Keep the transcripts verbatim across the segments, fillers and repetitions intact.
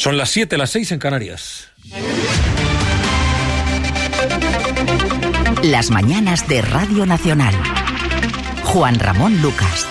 Son las siete, las seis en Canarias. Las mañanas de Radio Nacional. Juan Ramón Lucas.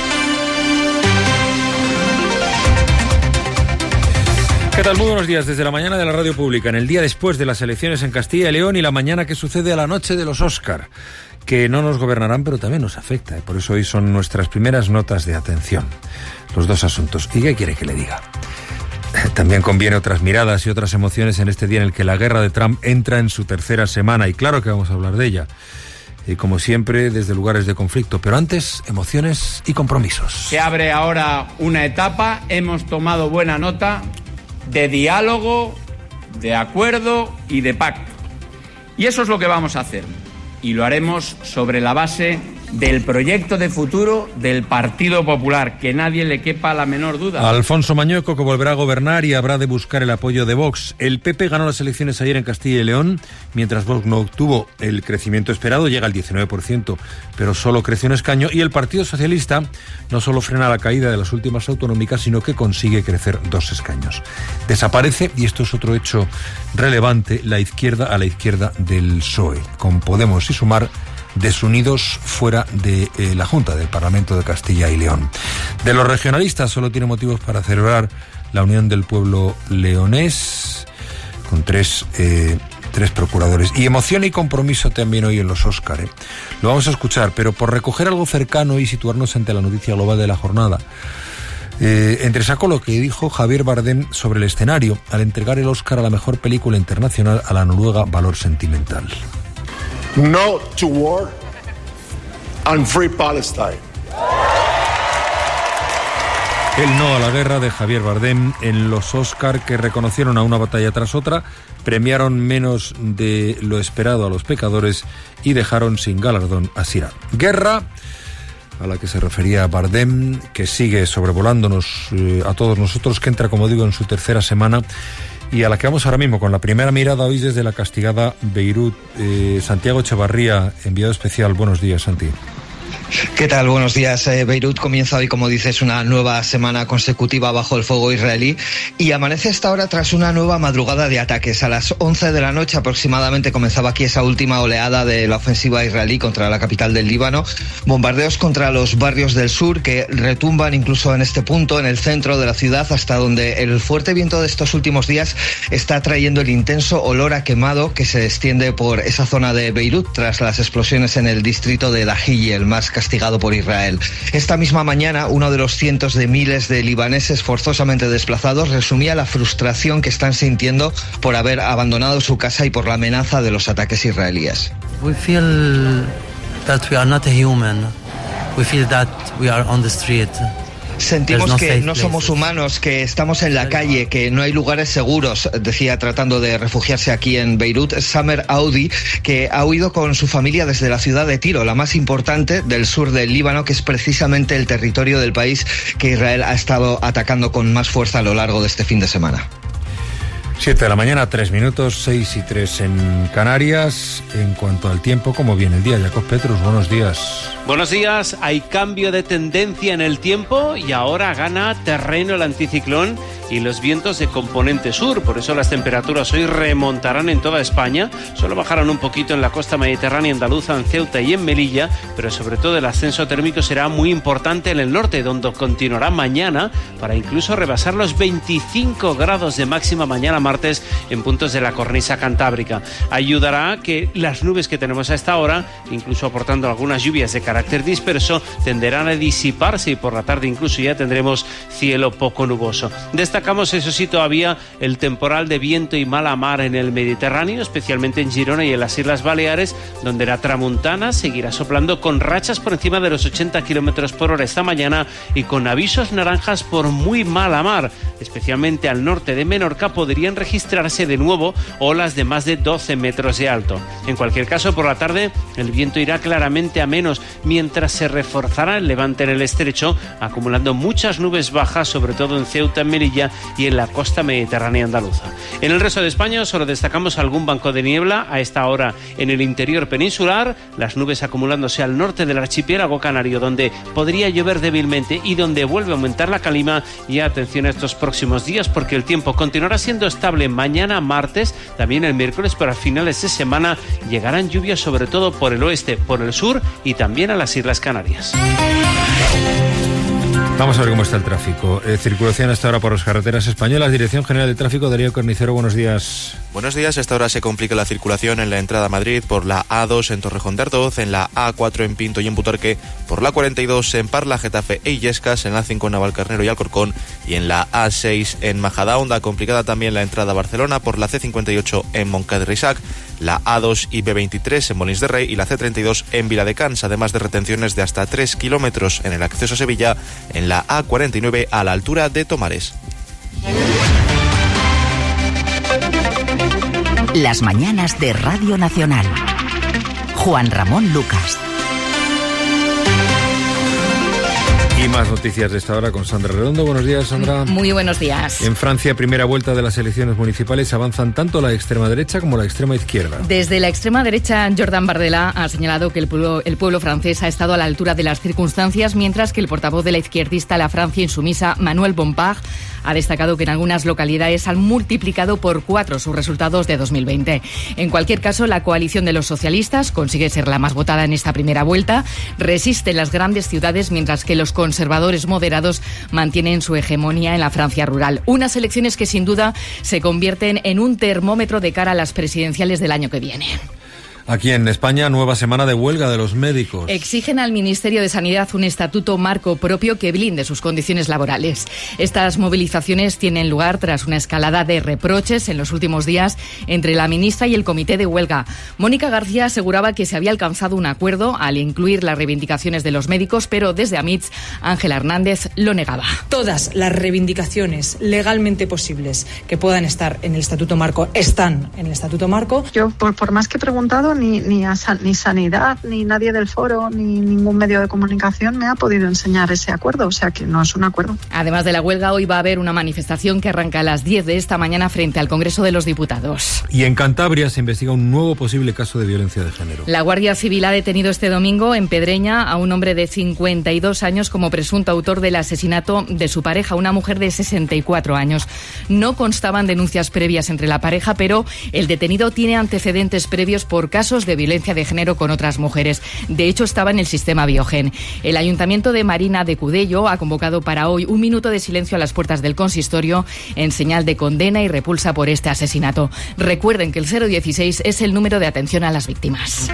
¿Qué tal? Muy buenos días. Desde la mañana de la radio pública, en el día después de las elecciones en Castilla y León y la mañana que sucede a la noche de los Óscar, que no nos gobernarán, pero también nos afecta. Por eso hoy son nuestras primeras notas de atención. Los dos asuntos. ¿Y qué quiere que le diga? También conviene otras miradas y otras emociones en este día en el que la guerra de Trump entra en su tercera semana. Y claro que vamos a hablar de ella. Y como siempre, desde lugares de conflicto. Pero antes, emociones y compromisos. Se abre ahora una etapa. Hemos tomado buena nota de diálogo, de acuerdo y de pacto. Y eso es lo que vamos a hacer. Y lo haremos sobre la base del proyecto de futuro del Partido Popular, que nadie le quepa la menor duda. Alfonso Mañueco, que volverá a gobernar y habrá de buscar el apoyo de Vox. El P P ganó las elecciones ayer en Castilla y León, mientras Vox no obtuvo el crecimiento esperado, llega al diecinueve por ciento, pero solo creció un escaño, y el Partido Socialista no solo frena la caída de las últimas autonómicas, sino que consigue crecer dos escaños. Desaparece, y esto es otro hecho relevante, la izquierda a la izquierda del P S O E, con Podemos y Sumar desunidos fuera de eh, la Junta del Parlamento de Castilla y León. De los regionalistas solo tiene motivos para celebrar la unión del pueblo leonés, con tres, eh, tres procuradores. Y emoción y compromiso también hoy en los Óscar. ¿eh? Lo vamos a escuchar, pero por recoger algo cercano y situarnos ante la noticia global de la jornada. Eh, entresaco lo que dijo Javier Bardem sobre el escenario al entregar el Óscar a la mejor película internacional a la noruega Valor Sentimental. No to war and free Palestine. El no a la guerra de Javier Bardem en los Óscar, que reconocieron a una batalla tras otra, premiaron menos de lo esperado a los pecadores y dejaron sin galardón a Sirá. Guerra a la que se refería Bardem, que sigue sobrevolándonos eh, a todos nosotros, que entra, como digo, en su tercera semana, y a la que vamos ahora mismo con la primera mirada hoy desde la castigada Beirut. Eh, Santiago Echevarría, enviado especial. Buenos días, Santi. ¿Qué tal? Buenos días. Eh, Beirut comienza hoy, como dices, una nueva semana consecutiva bajo el fuego israelí y amanece esta hora tras una nueva madrugada de ataques. A las once de la noche aproximadamente comenzaba aquí esa última oleada de la ofensiva israelí contra la capital del Líbano. Bombardeos contra los barrios del sur que retumban incluso en este punto, en el centro de la ciudad, hasta donde el fuerte viento de estos últimos días está trayendo el intenso olor a quemado que se extiende por esa zona de Beirut tras las explosiones en el distrito de Dahiyeh, el más castigado por Israel. Esta misma mañana, uno de los cientos de miles de libaneses forzosamente desplazados resumía la frustración que están sintiendo por haber abandonado su casa y por la amenaza de los ataques israelíes. We feel that we are not a human. We feel that we are on the street. Sentimos que no somos humanos, que estamos en la calle, que no hay lugares seguros, decía tratando de refugiarse aquí en Beirut Samer Audi, que ha huido con su familia desde la ciudad de Tiro, la más importante del sur del Líbano, que es precisamente el territorio del país que Israel ha estado atacando con más fuerza a lo largo de este fin de semana. Siete de la mañana, tres minutos, seis y tres en Canarias. En cuanto al tiempo, ¿cómo viene el día? Jacob Petrus, buenos días. Buenos días. Hay cambio de tendencia en el tiempo y ahora gana terreno el anticiclón y los vientos de componente sur. Por eso las temperaturas hoy remontarán en toda España. Solo bajarán un poquito en la costa mediterránea andaluza, en Ceuta y en Melilla, pero sobre todo el ascenso térmico será muy importante en el norte, donde continuará mañana para incluso rebasar los veinticinco grados de máxima mañana martes en puntos de la cornisa cantábrica. Ayudará a que las nubes que tenemos a esta hora, incluso aportando algunas lluvias de carácter disperso, tenderán a disiparse y por la tarde incluso ya tendremos cielo poco nuboso. Destacamos, eso sí, todavía el temporal de viento y mala mar en el Mediterráneo, especialmente en Girona y en las Islas Baleares, donde la tramuntana seguirá soplando con rachas por encima de los ochenta kilómetros por hora esta mañana y con avisos naranjas por muy mala mar. Especialmente al norte de Menorca podrían registrarse de nuevo olas de más de doce metros de alto. En cualquier caso, por la tarde el viento irá claramente a menos, mientras se reforzará el levante en el estrecho, acumulando muchas nubes bajas, sobre todo en Ceuta, en Melilla y en la costa mediterránea andaluza. En el resto de España solo destacamos algún banco de niebla a esta hora en el interior peninsular, las nubes acumulándose al norte del archipiélago canario, donde podría llover débilmente y donde vuelve a aumentar la calima. Y atención a estos próximos días, porque el tiempo continuará siendo estable mañana martes, también el miércoles, pero a finales de semana llegarán lluvias sobre todo por el oeste, por el sur y también a las Islas Canarias. Vamos a ver cómo está el tráfico. Eh, circulación hasta ahora por las carreteras españolas. Dirección General de Tráfico, Darío Carnicero, buenos días. Buenos días. Hasta ahora se complica la circulación en la entrada a Madrid por la A dos en Torrejón de Ardoz, en la A cuatro en Pinto y en Butarque, por la cuarenta y dos en Parla, Getafe e Illescas, en la cinco en Navalcarnero y Alcorcón y en la A seis en Majadahonda. Complicada también la entrada a Barcelona por la C cincuenta y ocho en Montcada y Reixac, la A dos y B veintitrés en Molins de Rey y la C treinta y dos en Viladecans, además de retenciones de hasta tres kilómetros en el acceso a Sevilla, en la A cuarenta y nueve a la altura de Tomares. Las mañanas de Radio Nacional. Juan Ramón Lucas. Y más noticias de esta hora con Sandra Redondo. Buenos días, Sandra. Muy buenos días. En Francia, primera vuelta de las elecciones municipales, avanzan tanto la extrema derecha como la extrema izquierda. Desde la extrema derecha, Jordan Bardella ha señalado que el pueblo, el pueblo francés ha estado a la altura de las circunstancias, mientras que el portavoz de la izquierdista La Francia Insumisa, Manuel Bompard, ha destacado que en algunas localidades han multiplicado por cuatro sus resultados de dos mil veinte. En cualquier caso, la coalición de los socialistas consigue ser la más votada en esta primera vuelta, resiste en las grandes ciudades, mientras que los conservadores moderados mantienen su hegemonía en la Francia rural. Unas elecciones que sin duda se convierten en un termómetro de cara a las presidenciales del año que viene. Aquí en España, nueva semana de huelga de los médicos. Exigen al Ministerio de Sanidad un estatuto marco propio que blinde sus condiciones laborales. Estas movilizaciones tienen lugar tras una escalada de reproches en los últimos días entre la ministra y el comité de huelga. Mónica García aseguraba que se había alcanzado un acuerdo al incluir las reivindicaciones de los médicos, pero desde Amits, Ángela Hernández lo negaba. Todas las reivindicaciones legalmente posibles que puedan estar en el estatuto marco están en el estatuto marco. Yo, por, por más que he preguntado, Ni, ni, a, ni Sanidad, ni nadie del foro, ni ningún medio de comunicación me ha podido enseñar ese acuerdo, o sea que no es un acuerdo. Además de la huelga, hoy va a haber una manifestación que arranca a las diez de esta mañana frente al Congreso de los Diputados. Y en Cantabria se investiga un nuevo posible caso de violencia de género. La Guardia Civil ha detenido este domingo en Pedreña a un hombre de cincuenta y dos años como presunto autor del asesinato de su pareja, una mujer de sesenta y cuatro años. No constaban denuncias previas entre la pareja, pero el detenido tiene antecedentes previos por casos de violencia de género con otras mujeres. De hecho, estaba en el sistema Biogen. El Ayuntamiento de Marina de Cudello ha convocado para hoy un minuto de silencio a las puertas del consistorio en señal de condena y repulsa por este asesinato. Recuerden que el cero dieciséis es el número de atención a las víctimas.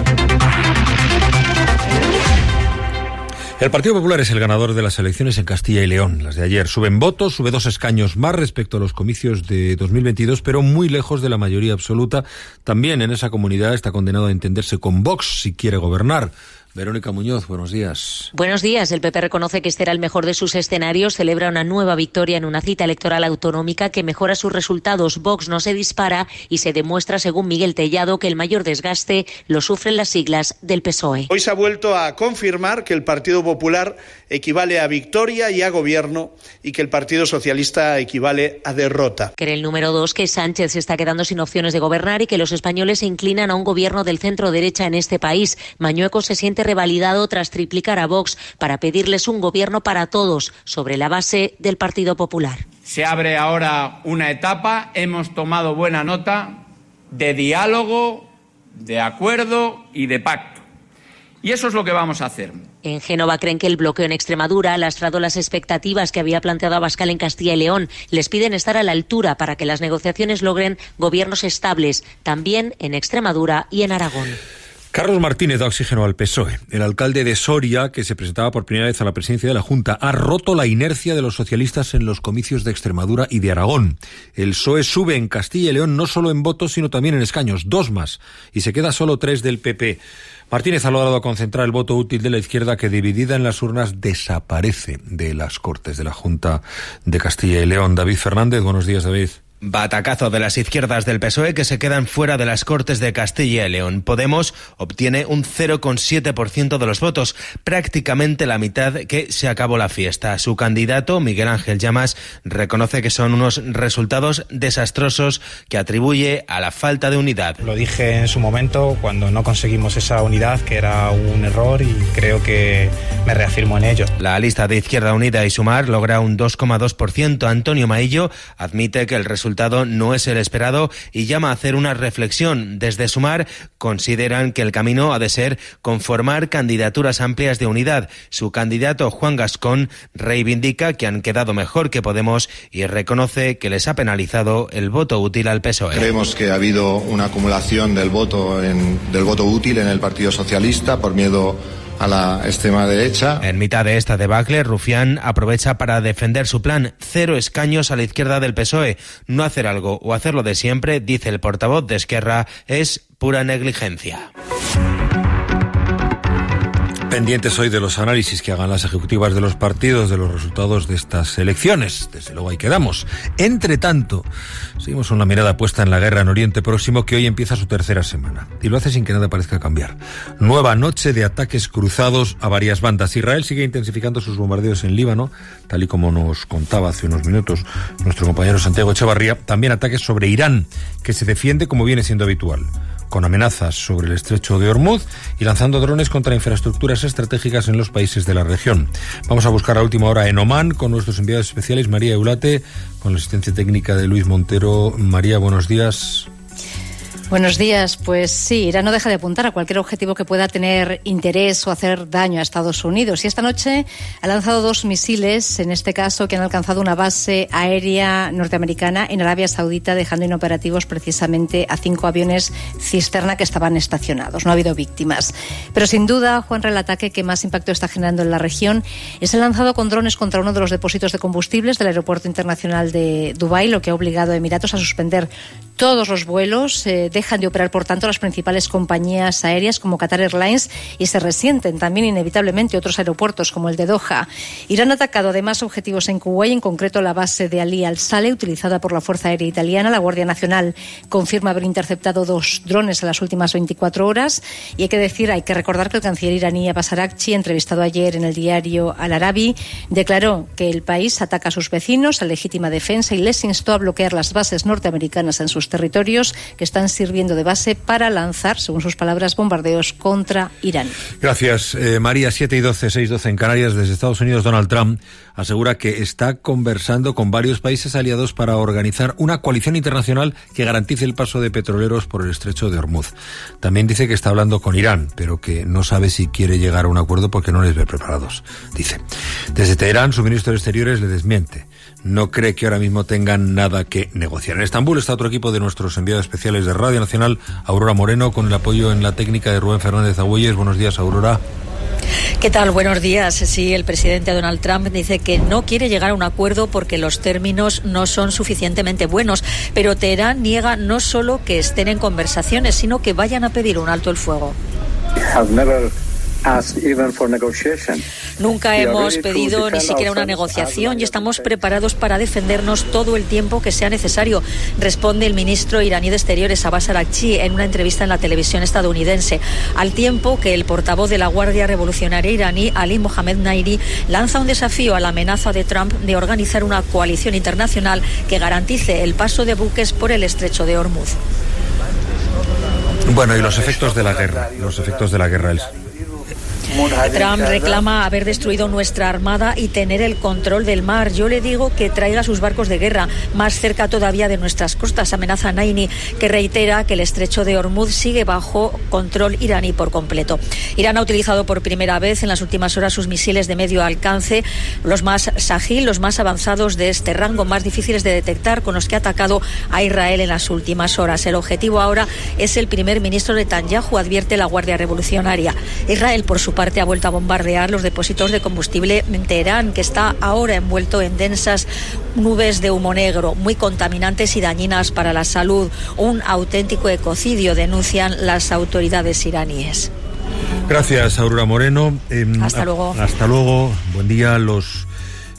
El Partido Popular es el ganador de las elecciones en Castilla y León, las de ayer. Suben votos, sube dos escaños más respecto a los comicios de dos mil veintidós, pero muy lejos de la mayoría absoluta. También en esa comunidad está condenado a entenderse con Vox si quiere gobernar. Verónica Muñoz, buenos días. Buenos días. El P P reconoce que este era el mejor de sus escenarios, celebra una nueva victoria en una cita electoral autonómica que mejora sus resultados. Vox no se dispara y se demuestra, según Miguel Tellado, que el mayor desgaste lo sufren las siglas del P S O E. Hoy se ha vuelto a confirmar que el Partido Popular equivale a victoria y a gobierno y que el Partido Socialista equivale a derrota. Que el número dos, que Sánchez se está quedando sin opciones de gobernar y que los españoles se inclinan a un gobierno del centro-derecha en este país. Mañueco se siente revalidado tras triplicar a Vox para pedirles un gobierno para todos sobre la base del Partido Popular. Se abre ahora una etapa, hemos tomado buena nota de diálogo, de acuerdo y de pacto. Y eso es lo que vamos a hacer. En Génova creen que el bloqueo en Extremadura ha lastrado las expectativas que había planteado Abascal en Castilla y León. Les piden estar a la altura para que las negociaciones logren gobiernos estables, también en Extremadura y en Aragón. Carlos Martínez da oxígeno al P S O E. El alcalde de Soria, que se presentaba por primera vez a la presidencia de la Junta, ha roto la inercia de los socialistas en los comicios de Extremadura y de Aragón. El P S O E sube en Castilla y León no solo en votos, sino también en escaños, dos más, y se queda solo tres del P P. Martínez ha logrado concentrar el voto útil de la izquierda, que dividida en las urnas desaparece de las Cortes de la Junta de Castilla y León. David Fernández, buenos días, David. Batacazo de las izquierdas del P S O E que se quedan fuera de las Cortes de Castilla y León. Podemos obtiene un cero coma siete por ciento de los votos, prácticamente la mitad que se acabó la fiesta. Su candidato, Miguel Ángel Llamas, reconoce que son unos resultados desastrosos que atribuye a la falta de unidad. Lo dije en su momento cuando no conseguimos esa unidad, que era un error, y creo que me reafirmo en ello. La lista de Izquierda Unida y Sumar logra un dos coma dos por ciento. Antonio Maillo admite que el resultado no es el esperado y llama a hacer una reflexión. Desde Sumar consideran que el camino ha de ser conformar candidaturas amplias de unidad. Su candidato, Juan Gascón, reivindica que han quedado mejor que Podemos y reconoce que les ha penalizado el voto útil al P S O E. Creemos que ha habido una acumulación del voto, en, del voto útil en el Partido Socialista por miedo a la extrema derecha. En mitad de esta debacle, Rufián aprovecha para defender su plan: cero escaños a la izquierda del P S O E. No hacer algo o hacerlo de siempre, dice el portavoz de Esquerra, es pura negligencia. Pendientes hoy de los análisis que hagan las ejecutivas de los partidos de los resultados de estas elecciones. Desde luego ahí quedamos. Entre tanto, seguimos con la mirada puesta en la guerra en Oriente Próximo, que hoy empieza su tercera semana. Y lo hace sin que nada parezca cambiar. Nueva noche de ataques cruzados a varias bandas. Israel sigue intensificando sus bombardeos en Líbano, tal y como nos contaba hace unos minutos nuestro compañero Santiago Echevarría. También ataques sobre Irán, que se defiende como viene siendo habitual, con amenazas sobre el estrecho de Hormuz y lanzando drones contra infraestructuras estratégicas en los países de la región. Vamos a buscar a última hora en Omán con nuestros enviados especiales, María Eulate, con la asistencia técnica de Luis Montero. María, buenos días. Buenos días. Pues sí, Irán no deja de apuntar a cualquier objetivo que pueda tener interés o hacer daño a Estados Unidos. Y esta noche ha lanzado dos misiles, en este caso, que han alcanzado una base aérea norteamericana en Arabia Saudita, dejando inoperativos precisamente a cinco aviones cisterna que estaban estacionados. No ha habido víctimas. Pero sin duda, Juanra, el ataque que más impacto está generando en la región es el lanzado con drones contra uno de los depósitos de combustibles del Aeropuerto Internacional de Dubái, lo que ha obligado a Emiratos a suspender todos los vuelos. Eh, dejan de operar, por tanto, las principales compañías aéreas como Qatar Airlines y se resienten también inevitablemente otros aeropuertos como el de Doha. Irán ha atacado además objetivos en Kuwait, en concreto la base de Ali al-Saleh, utilizada por la Fuerza Aérea Italiana. La Guardia Nacional confirma haber interceptado dos drones en las últimas veinticuatro horas. Y hay que decir, hay que recordar que el canciller iraní Abbas Araghchi, entrevistado ayer en el diario Al Arabi, declaró que el país ataca a sus vecinos en legítima defensa y les instó a bloquear las bases norteamericanas en sus territorios, que están sirviendo de base para lanzar, según sus palabras, bombardeos contra Irán. Gracias, eh, María. siete y doce, seis y doce en Canarias. Desde Estados Unidos, Donald Trump asegura que está conversando con varios países aliados para organizar una coalición internacional que garantice el paso de petroleros por el estrecho de Hormuz. También dice que está hablando con Irán, pero que no sabe si quiere llegar a un acuerdo porque no les ve preparados, dice. Desde Teherán, su ministro de Exteriores le desmiente. No cree que ahora mismo tengan nada que negociar. En Estambul está otro equipo de nuestros enviados especiales de Radio Nacional, Aurora Moreno, con el apoyo en la técnica de Rubén Fernández Agüelles. Buenos días, Aurora. ¿Qué tal? Buenos días. Sí, el presidente Donald Trump dice que no quiere llegar a un acuerdo porque los términos no son suficientemente buenos, pero Teherán niega no solo que estén en conversaciones, sino que vayan a pedir un alto el fuego. Nunca hemos pedido ni siquiera una negociación y estamos preparados para defendernos todo el tiempo que sea necesario, responde el ministro iraní de Exteriores Abbas Araghchi en una entrevista en la televisión estadounidense, al tiempo que el portavoz de la Guardia Revolucionaria iraní, Ali Mohamed Nairi, lanza un desafío a la amenaza de Trump de organizar una coalición internacional que garantice el paso de buques por el estrecho de Hormuz. Bueno, y los efectos de la guerra, los efectos de la guerra. El... Trump reclama haber destruido nuestra armada y tener el control del mar. Yo le digo que traiga sus barcos de guerra más cerca todavía de nuestras costas, amenaza Naini, que reitera que el estrecho de Hormuz sigue bajo control iraní por completo. Irán ha utilizado por primera vez en las últimas horas sus misiles de medio alcance, los más Shahid, los más avanzados de este rango, más difíciles de detectar, con los que ha atacado a Israel en las últimas horas. El objetivo ahora es el primer ministro Netanyahu, advierte la Guardia Revolucionaria. Israel, por su parte, ha vuelto a bombardear los depósitos de combustible en Teherán, que está ahora envuelto en densas nubes de humo negro, muy contaminantes y dañinas para la salud. Un auténtico ecocidio, denuncian las autoridades iraníes. Gracias, Aurora Moreno. Eh, hasta luego. Hasta luego. Buen día. Los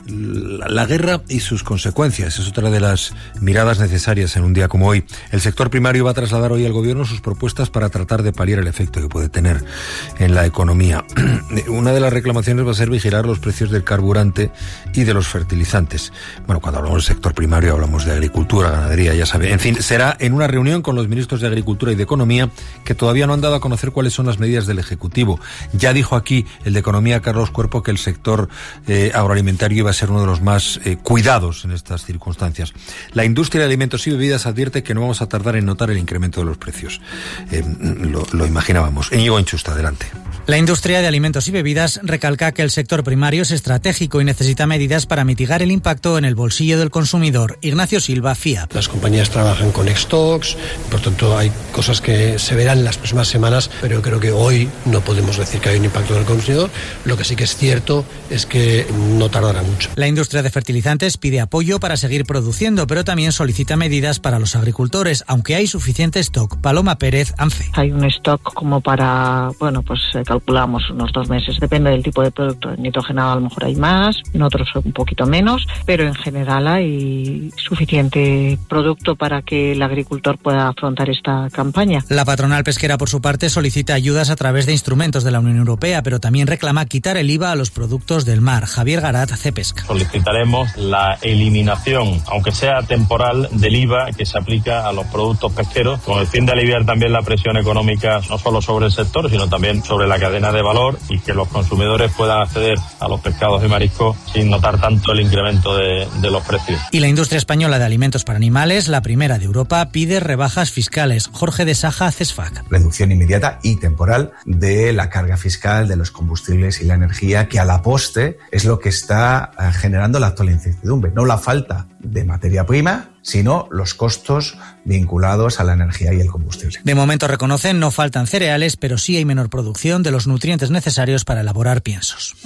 La guerra y sus consecuencias es otra de las miradas necesarias en un día como hoy. El sector primario va a trasladar hoy al gobierno sus propuestas para tratar de paliar el efecto que puede tener en la economía. Una de las reclamaciones va a ser vigilar los precios del carburante y de los fertilizantes. Bueno, cuando hablamos del sector primario hablamos de agricultura, ganadería, ya sabe. En fin, será en una reunión con los ministros de Agricultura y de Economía, que todavía no han dado a conocer cuáles son las medidas del Ejecutivo. Ya dijo aquí el de Economía, Carlos Cuerpo, que el sector eh, agroalimentario iba a ser uno de los más eh, cuidados en estas circunstancias. La industria de alimentos y bebidas advierte que no vamos a tardar en notar el incremento de los precios. Eh, lo, lo imaginábamos. Íñigo Enchusta, adelante. La industria de alimentos y bebidas recalca que el sector primario es estratégico y necesita medidas para mitigar el impacto en el bolsillo del consumidor. Ignacio Silva, F I A P. Las compañías trabajan con stocks, por tanto hay cosas que se verán en las próximas semanas, pero creo que hoy no podemos decir que hay un impacto en el consumidor. Lo que sí que es cierto es que no tardará mucho. La industria de fertilizantes pide apoyo para seguir produciendo, pero también solicita medidas para los agricultores, aunque hay suficiente stock. Paloma Pérez, ANFE. Hay un stock como para, bueno, pues calculamos unos dos meses, depende del tipo de producto. En nitrogenado a lo mejor hay más, en otros un poquito menos, pero en general hay suficiente producto para que el agricultor pueda afrontar esta campaña. La patronal pesquera, por su parte, solicita ayudas a través de instrumentos de la Unión Europea, pero también reclama quitar el I V A a los productos del mar. Javier Garat, Cepesca. Solicitaremos la eliminación, aunque sea temporal, del I V A que se aplica a los productos pesqueros, con el fin de aliviar también la presión económica no solo sobre el sector, sino también sobre la cadena de valor, y que los consumidores puedan acceder a los pescados y mariscos sin notar tanto el incremento de, de los precios. Y la industria española de alimentos para animales, la primera de Europa, pide rebajas fiscales. Jorge de Saja, CESFAC. Reducción inmediata y temporal de la carga fiscal de los combustibles y la energía, que a la poste es lo que está generando la actual incertidumbre. No la falta de materia prima, sino los costos vinculados a la energía y el combustible. De momento, reconocen, no faltan cereales, pero sí hay menor producción de los nutrientes necesarios para elaborar piensos.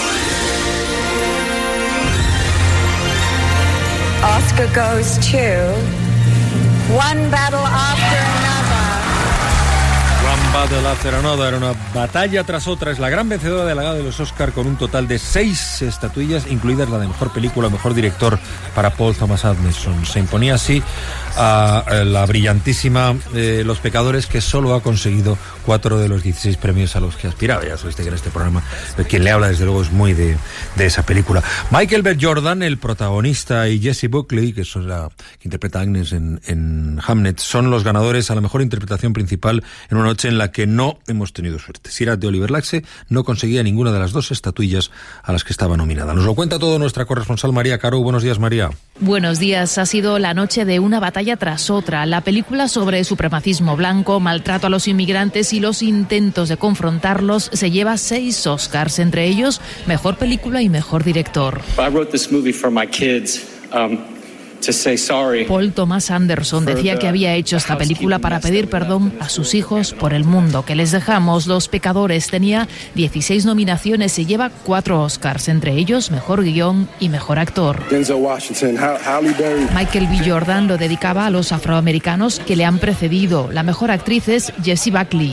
Oscar goes to One Battle After Another. One Battle After Another, una batalla tras otra. Es la gran vencedora de la gala de los Oscar, con un total de seis estatuillas, incluidas la de mejor película, mejor director para Paul Thomas Anderson. Se imponía así a la brillantísima eh, Los Pecadores, que solo ha conseguido cuatro de los dieciséis premios a los que aspiraba. Ya sabéis que en este programa quien le habla desde luego es muy de, de esa película. Michael B. Jordan, el protagonista, y Jessie Buckley, que es la que interpreta a Agnes en, en Hamnet, son los ganadores a la mejor interpretación principal en una noche en la que no hemos tenido suerte. Sirat de Oliver Laxe no conseguía ninguna de las dos estatuillas a las que estaba nominada. Nos lo cuenta todo nuestra corresponsal María Caro. Buenos días, María. Buenos días. Ha sido la noche de una batalla tras otra. La película sobre supremacismo blanco, maltrato a los inmigrantes y los intentos de confrontarlos se lleva seis Oscars, entre ellos mejor película y mejor director. I wrote this movie for my kids. Um... Paul Thomas Anderson decía que había hecho esta película para pedir perdón a sus hijos por el mundo que les dejamos. Los Pecadores tenía dieciséis nominaciones y lleva cuatro Oscars, entre ellos mejor guión y mejor actor. Michael B. Jordan lo dedicaba a los afroamericanos que le han precedido. La mejor actriz es Jessie Buckley.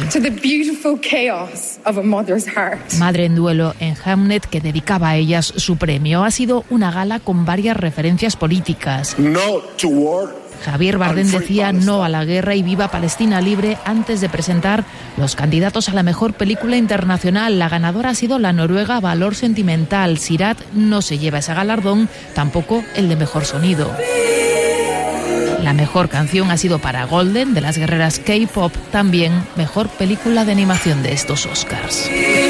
Madre en duelo en Hamnet, que dedicaba a ellas su premio. Ha sido una gala con varias referencias políticas. No to war. Javier Bardem decía no a la guerra y viva Palestina libre antes de presentar los candidatos a la mejor película internacional. La ganadora ha sido la noruega Valor Sentimental. Sirat no se lleva ese galardón, tampoco el de mejor sonido. La mejor canción ha sido para Golden, de las guerreras K-pop, también mejor película de animación de estos Oscars.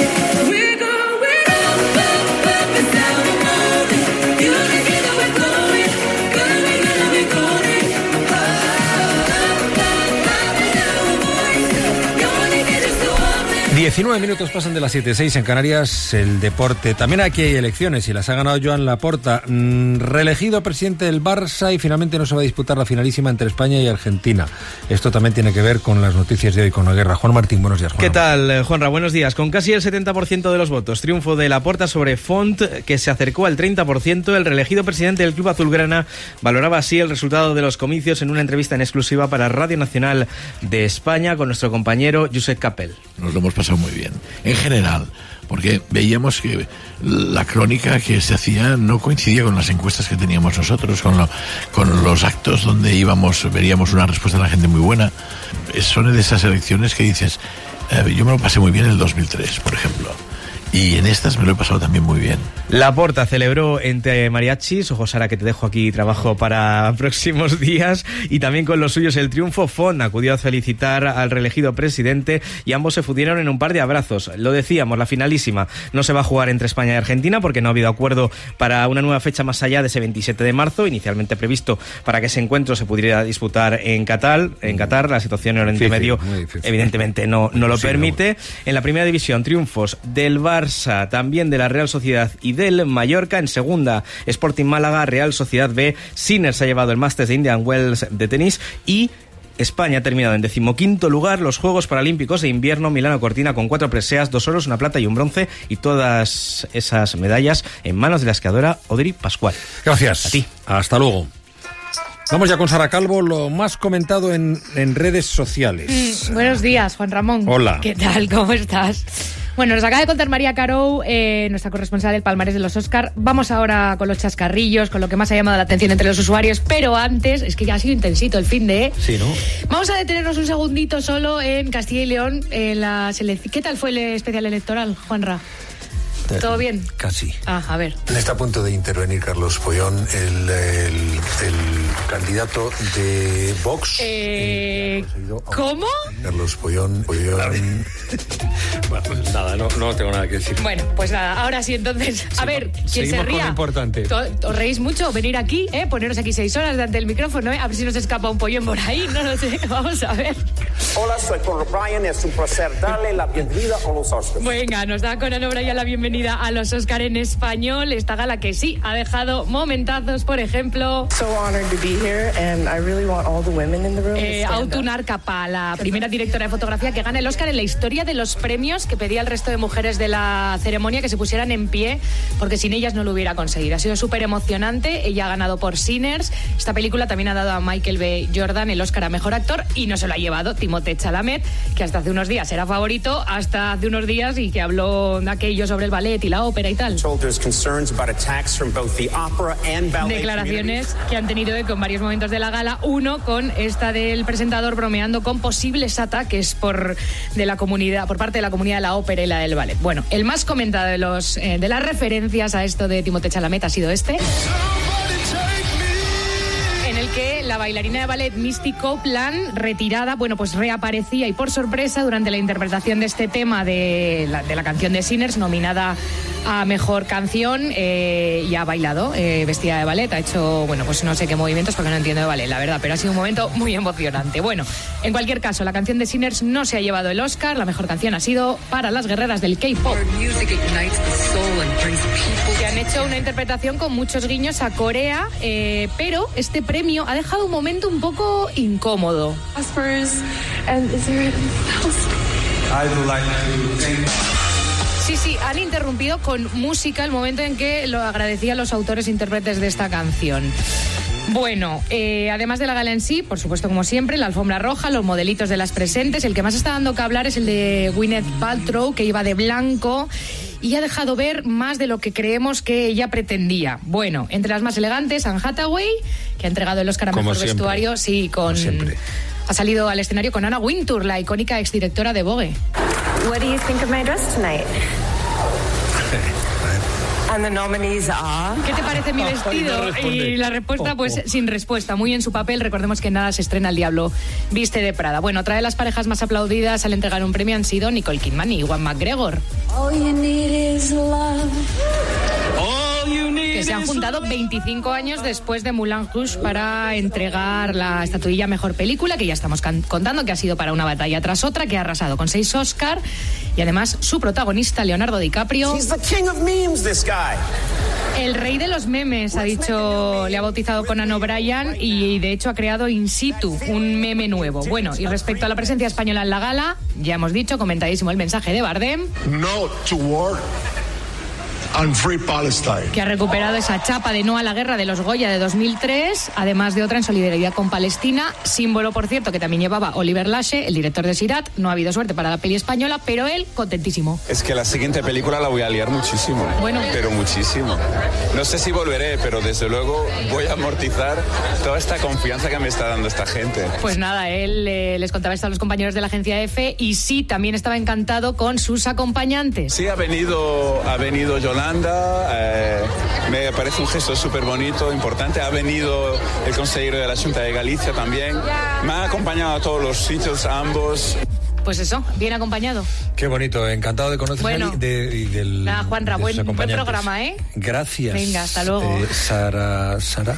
diecinueve minutos pasan de las siete, seis en Canarias, el deporte. También aquí hay elecciones y las ha ganado Joan Laporta, mm, reelegido presidente del Barça, y finalmente no se va a disputar la finalísima entre España y Argentina. Esto también tiene que ver con las noticias de hoy, con la guerra. Juan Martín, buenos días, Juan. ¿Qué tal, Juanra? Buenos días. Con casi el setenta por ciento de los votos, triunfo de Laporta sobre Font, que se acercó al treinta por ciento. El reelegido presidente del Club Azulgrana valoraba así el resultado de los comicios en una entrevista en exclusiva para Radio Nacional de España con nuestro compañero Josep Capel. Nos lo hemos pasado pasó muy bien, en general, porque veíamos que la crónica que se hacía no coincidía con las encuestas que teníamos nosotros, con, lo, con los actos donde íbamos, veríamos una respuesta de la gente muy buena. Son de esas elecciones que dices, eh, yo me lo pasé muy bien en el dos mil tres, por ejemplo. Y en estas me lo he pasado también muy bien. Laporta celebró entre mariachis, ojo Sara que te dejo aquí trabajo para próximos días, y también con los suyos el triunfo. Font acudió a felicitar al reelegido presidente y ambos se fundieron en un par de abrazos. Lo decíamos, la finalísima no se va a jugar entre España y Argentina porque no ha habido acuerdo para una nueva fecha más allá de ese veintisiete de marzo, inicialmente previsto para que ese encuentro se pudiera disputar en Qatar. En Qatar la situación en Oriente Medio evidentemente no, no lo permite. En la primera división, triunfos del Barça, también de la Real Sociedad y del Mallorca. En segunda, Sporting Málaga, Real Sociedad B. Sinner se ha llevado el Masters de Indian Wells de tenis y España ha terminado en decimoquinto lugar los Juegos Paralímpicos de Invierno Milano Cortina con cuatro preseas, dos oros, una plata y un bronce, y todas esas medallas en manos de la esquiadora Odri Pascual. Gracias. A ti. Hasta luego. Vamos ya con Sara Calvo, lo más comentado en, en redes sociales. Mm, buenos días, Juan Ramón. Hola. ¿Qué tal? ¿Cómo estás? Bueno, nos acaba de contar María Caro, eh, nuestra corresponsal del palmarés de los Oscar. Vamos ahora con los chascarrillos, con lo que más ha llamado la atención entre los usuarios, pero antes, es que ya ha sido intensito el fin de... Sí, ¿no? Vamos a detenernos un segundito solo en Castilla y León, en la selección. ¿Qué tal fue el especial electoral, Juanra? ¿Todo bien? Casi. Ah, a ver. Está a punto de intervenir Carlos Pollón, el, el, el candidato de Vox. Eh, ¿Cómo? Carlos Pollón. Pollón. Bueno, pues nada, no, no tengo nada que decir. Bueno, pues nada, ahora sí, entonces, a ver, ¿quién Seguimos se ría? con lo importante. ¿Os reís mucho? Venir aquí, ¿eh? Poneros aquí seis horas delante del micrófono, ¿eh? A ver si nos escapa un pollón por ahí, no lo sé, vamos a ver. Hola, soy Conor Bryan, es un placer darle la bienvenida a los Oscars. Venga, nos da Conor Bryan la bienvenida a los Oscar en español, esta gala que sí ha dejado momentazos, por ejemplo. So honored to be here and I really want all the women in the room. Eh, Autun Arcapa, la primera directora de fotografía que gana el Oscar en la historia de los premios, que pedía al resto de mujeres de la ceremonia que se pusieran en pie porque sin ellas no lo hubiera conseguido. Ha sido súper emocionante. Ella ha ganado por Sinners. Esta película también ha dado a Michael B. Jordan el Oscar a mejor actor y no se lo ha llevado Timothée Chalamet, que hasta hace unos días era favorito, hasta hace unos días, y que habló de aquello sobre el ballet y la ópera y tal. Declaraciones que han tenido eco en varios momentos de la gala. Uno con esta del presentador bromeando con posibles ataques por de la comunidad, por parte de la comunidad de la ópera y la del ballet. Bueno, el más comentado de los eh, de las referencias a esto de Timothée Chalamet ha sido este, en el que la bailarina de ballet Misty Copeland, retirada, bueno, pues reaparecía y por sorpresa durante la interpretación de este tema de la, de la canción de Sinners, nominada a mejor canción, eh, y ha bailado eh, vestida de ballet. Ha hecho, bueno, pues no sé qué movimientos porque no entiendo de ballet, la verdad, pero ha sido un momento muy emocionante. Bueno, en cualquier caso, la canción de Sinners no se ha llevado el Oscar. La mejor canción ha sido para las guerreras del K-pop, que han hecho una interpretación con muchos guiños a Corea, eh, pero este premio ha dejado un momento un poco incómodo. Sí, sí, han interrumpido con música el momento en que lo agradecían los autores e intérpretes de esta canción. Bueno, eh, además de la gala en sí, por supuesto, como siempre, la alfombra roja, los modelitos de las presentes. El que más está dando que hablar es el de Gwyneth Paltrow, que iba de blanco y ha dejado ver más de lo que creemos que ella pretendía. Bueno, entre las más elegantes, Anne Hathaway, que ha entregado el Oscar a mejor vestuario, sí, con... Ha salido al escenario con Anna Wintour, la icónica exdirectora de Vogue. What do you think of my dress tonight? And the nominees are... ¿Qué te parece mi vestido? Y la respuesta, pues sin respuesta, muy en su papel. Recordemos que nada se estrena El Diablo Viste de Prada. Bueno, otra de las parejas más aplaudidas al entregar un premio han sido Nicole Kidman y Ewan McGregor, que se han juntado veinticinco años después de Moulin Rouge para entregar la estatuilla Mejor Película, que ya estamos can- contando que ha sido para una batalla tras otra, que ha arrasado con seis Oscar, y además su protagonista, Leonardo DiCaprio, He's the king of memes, this guy. el rey de los memes, ha dicho, le ha bautizado Conan O'Brien, y de hecho ha creado in situ un meme nuevo. Bueno, y respecto a la presencia española en la gala, ya hemos dicho, comentadísimo el mensaje de Bardem. No to war and free Palestine. Que ha recuperado esa chapa de no a la guerra de los Goya de dos mil tres, además de otra en solidaridad con Palestina, símbolo, por cierto, que también llevaba Oliver Lache, el director de Sirat. No ha habido suerte para la peli española, pero él contentísimo. Es que la siguiente película la voy a liar muchísimo, bueno, pero muchísimo. No sé si volveré, pero desde luego voy a amortizar toda esta confianza que me está dando esta gente. Pues nada, él eh, les contaba esto a los compañeros de la agencia EFE y sí, también estaba encantado con sus acompañantes. Sí, ha venido, ha venido Yolanda. Eh, me parece un gesto súper bonito, importante. Ha venido el consejero de la Junta de Galicia también. Me ha acompañado a todos los sitios, a ambos. Pues eso, bien acompañado. Qué bonito, encantado de conocer bueno, y de, y del, nada, Juanra, de buen, buen programa, ¿eh? Gracias. Venga, hasta luego. Eh, Sara, Sara.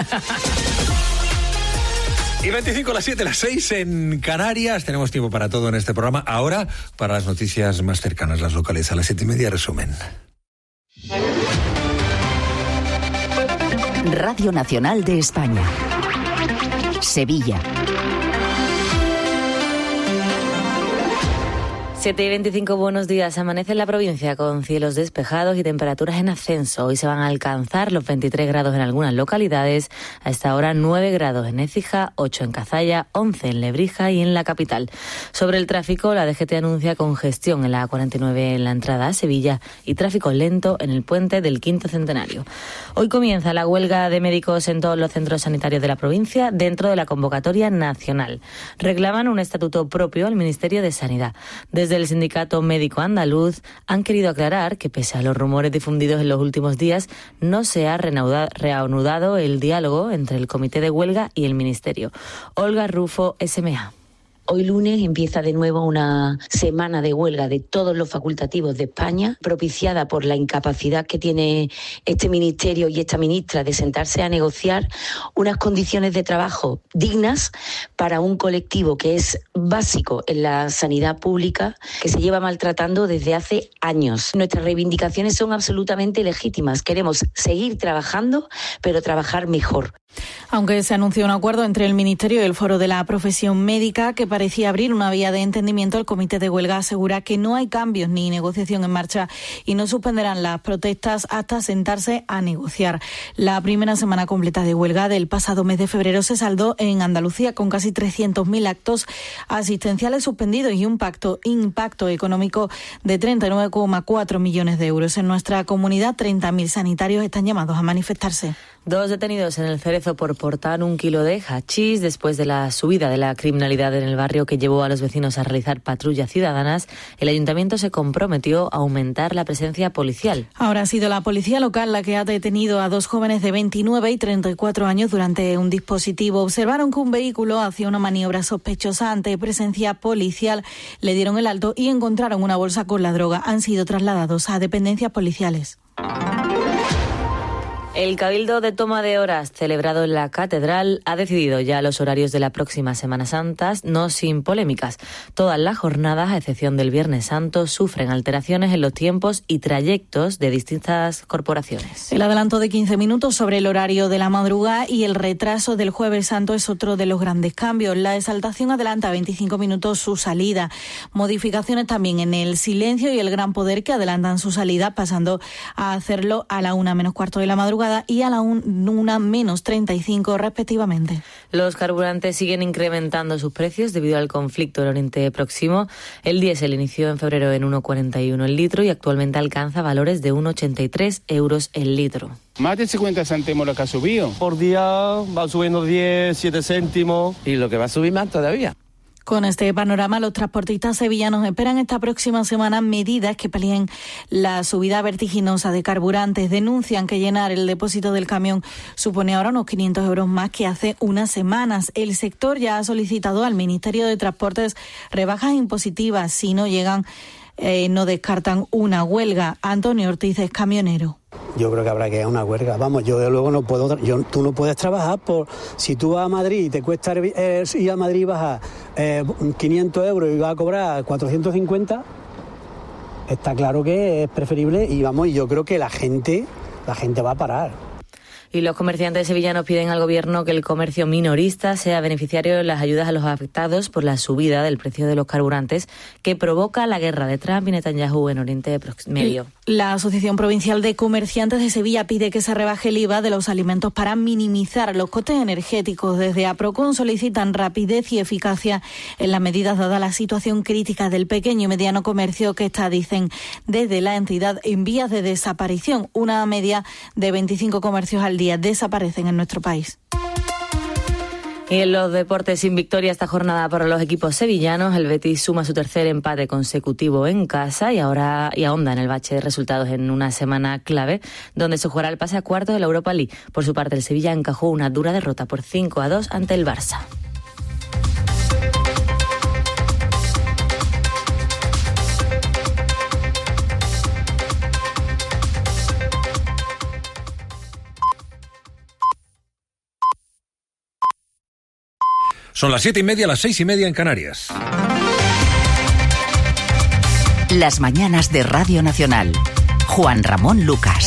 Y veinticinco a las siete, las seis en Canarias. Tenemos tiempo para todo en este programa. Ahora, para las noticias más cercanas, las locales, a las siete y media, resumen. Radio Nacional de España. Sevilla. siete y veinticinco, buenos días. Amanece en la provincia con cielos despejados y temperaturas en ascenso. Hoy se van a alcanzar los veintitrés grados en algunas localidades. A esta hora nueve grados en Écija, ocho en Cazalla, once en Lebrija y en la capital. Sobre el tráfico, la D G T anuncia congestión en la A cuarenta y nueve en la entrada a Sevilla y tráfico lento en el puente del Quinto Centenario. Hoy comienza la huelga de médicos en todos los centros sanitarios de la provincia dentro de la convocatoria nacional. Reclaman un estatuto propio al Ministerio de Sanidad. Desde el Sindicato Médico Andaluz han querido aclarar que, pese a los rumores difundidos en los últimos días, no se ha reanudado el diálogo entre el Comité de Huelga y el Ministerio. Olga Rufo, S M A. Hoy lunes empieza de nuevo una semana de huelga de todos los facultativos de España, propiciada por la incapacidad que tiene este ministerio y esta ministra de sentarse a negociar unas condiciones de trabajo dignas para un colectivo que es básico en la sanidad pública, que se lleva maltratando desde hace años. Nuestras reivindicaciones son absolutamente legítimas. Queremos seguir trabajando, pero trabajar mejor. Aunque se anunció un acuerdo entre el Ministerio y el Foro de la Profesión Médica que parecía abrir una vía de entendimiento, el Comité de Huelga asegura que no hay cambios ni negociación en marcha y no suspenderán las protestas hasta sentarse a negociar. La primera semana completa de huelga del pasado mes de febrero se saldó en Andalucía con casi trescientos mil actos asistenciales suspendidos y un pacto, impacto económico de treinta y nueve coma cuatro millones de euros. En nuestra comunidad, treinta mil sanitarios están llamados a manifestarse. Dos detenidos en el Cerezo por portar un kilo de hachís después de la subida de la criminalidad en el barrio que llevó a los vecinos a realizar patrullas ciudadanas. El ayuntamiento se comprometió a aumentar la presencia policial. Ahora ha sido la policía local la que ha detenido a dos jóvenes de veintinueve y treinta y cuatro años durante un dispositivo. Observaron que un vehículo hacía una maniobra sospechosa. Ante presencia policial le dieron el alto y encontraron una bolsa con la droga. Han sido trasladados a dependencias policiales. El Cabildo de Toma de Horas, celebrado en la Catedral, ha decidido ya los horarios de la próxima Semana Santa, no sin polémicas. Todas las jornadas, a excepción del Viernes Santo, sufren alteraciones en los tiempos y trayectos de distintas corporaciones. El adelanto de quince minutos sobre el horario de la madrugada y el retraso del Jueves Santo es otro de los grandes cambios. La exaltación adelanta veinticinco minutos su salida. Modificaciones también en el silencio y el Gran Poder, que adelantan su salida, pasando a hacerlo a la una menos cuarto de la madrugada y a la una menos treinta y cinco respectivamente. Los carburantes siguen incrementando sus precios debido al conflicto en Oriente Próximo. El diésel inició en febrero en uno cuarenta y uno el litro y actualmente alcanza valores de uno ochenta y tres euros el litro. Más de cincuenta céntimos lo que ha subido. Por día va subiendo diez, siete céntimos. Y lo que va a subir más todavía. Con este panorama, los transportistas sevillanos esperan esta próxima semana medidas que palien la subida vertiginosa de carburantes. Denuncian que llenar el depósito del camión supone ahora unos quinientos euros más que hace unas semanas. El sector ya ha solicitado al Ministerio de Transportes rebajas impositivas. Si no llegan, eh, no descartan una huelga. Antonio Ortiz es camionero. Yo creo que habrá que ir a una huelga. Vamos, yo de luego no puedo, yo, tú no puedes trabajar por, si tú vas a Madrid y te cuesta eh, ir a Madrid y vas a eh, quinientos euros y vas a cobrar cuatrocientos cincuenta, está claro que es preferible y vamos, y yo creo que la gente, la gente va a parar. Y los comerciantes sevillanos piden al Gobierno que el comercio minorista sea beneficiario de las ayudas a los afectados por la subida del precio de los carburantes que provoca la guerra de Trump y Netanyahu en Oriente Medio. La Asociación Provincial de Comerciantes de Sevilla pide que se rebaje el I V A de los alimentos para minimizar los costes energéticos. Desde APROCON solicitan rapidez y eficacia en las medidas dada la situación crítica del pequeño y mediano comercio que está, dicen, desde la entidad en vías de desaparición. Una media de veinticinco comercios al día desaparecen en nuestro país. Y en los deportes, sin victoria esta jornada para los equipos sevillanos. El Betis suma su tercer empate consecutivo en casa y ahora y ahonda en el bache de resultados en una semana clave donde se jugará el pase a cuartos de la Europa League. Por su parte, el Sevilla encajó una dura derrota por cinco a dos ante el Barça. Son las siete y media, las seis y media en Canarias. Las mañanas de Radio Nacional. Juan Ramón Lucas.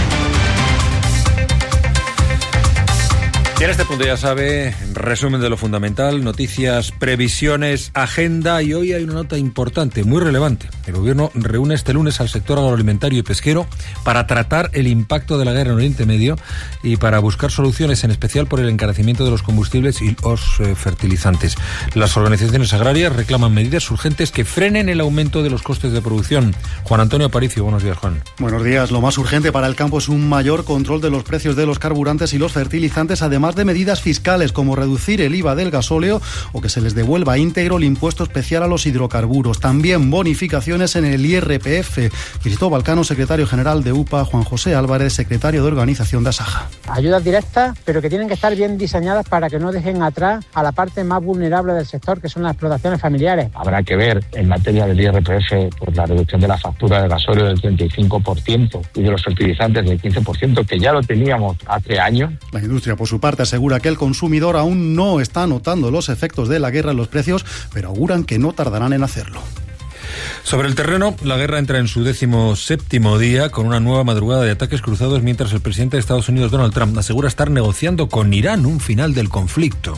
Y en este punto ya sabe, resumen de lo fundamental, noticias, previsiones, agenda, y hoy hay una nota importante, muy relevante. El Gobierno reúne este lunes al sector agroalimentario y pesquero para tratar el impacto de la guerra en Oriente Medio y para buscar soluciones, en especial por el encarecimiento de los combustibles y los eh, fertilizantes. Las organizaciones agrarias reclaman medidas urgentes que frenen el aumento de los costes de producción. Juan Antonio Aparicio, buenos días, Juan. Buenos días. Lo más urgente para el campo es un mayor control de los precios de los carburantes y los fertilizantes, además de medidas fiscales como reducir el I V A del gasóleo o que se les devuelva íntegro el impuesto especial a los hidrocarburos. También bonificaciones en el I R P F. Cristóbal Cano, secretario general de U P A, Juan José Álvarez, secretario de organización de Asaja. Ayudas directas, pero que tienen que estar bien diseñadas para que no dejen atrás a la parte más vulnerable del sector, que son las explotaciones familiares. Habrá que ver en materia del I R P F por la reducción de la factura del gasóleo del treinta y cinco por ciento y de los fertilizantes del quince por ciento, que ya lo teníamos hace años. La industria, por su parte, asegura que el consumidor aún no está notando los efectos de la guerra en los precios, pero auguran que no tardarán en hacerlo. Sobre el terreno, la guerra entra en su décimo séptimo día con una nueva madrugada de ataques cruzados mientras el presidente de Estados Unidos, Donald Trump, asegura estar negociando con Irán un final del conflicto.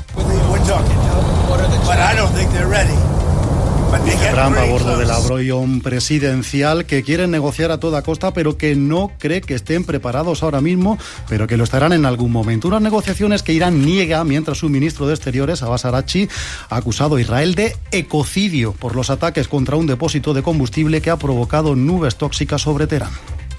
Dice Trump a bordo del avión presidencial que quieren negociar a toda costa, pero que no cree que estén preparados ahora mismo, pero que lo estarán en algún momento. Unas negociaciones que Irán niega, mientras su ministro de Exteriores, Abbas Araghchi, ha acusado a Israel de ecocidio por los ataques contra un depósito de combustible que ha provocado nubes tóxicas sobre Teherán.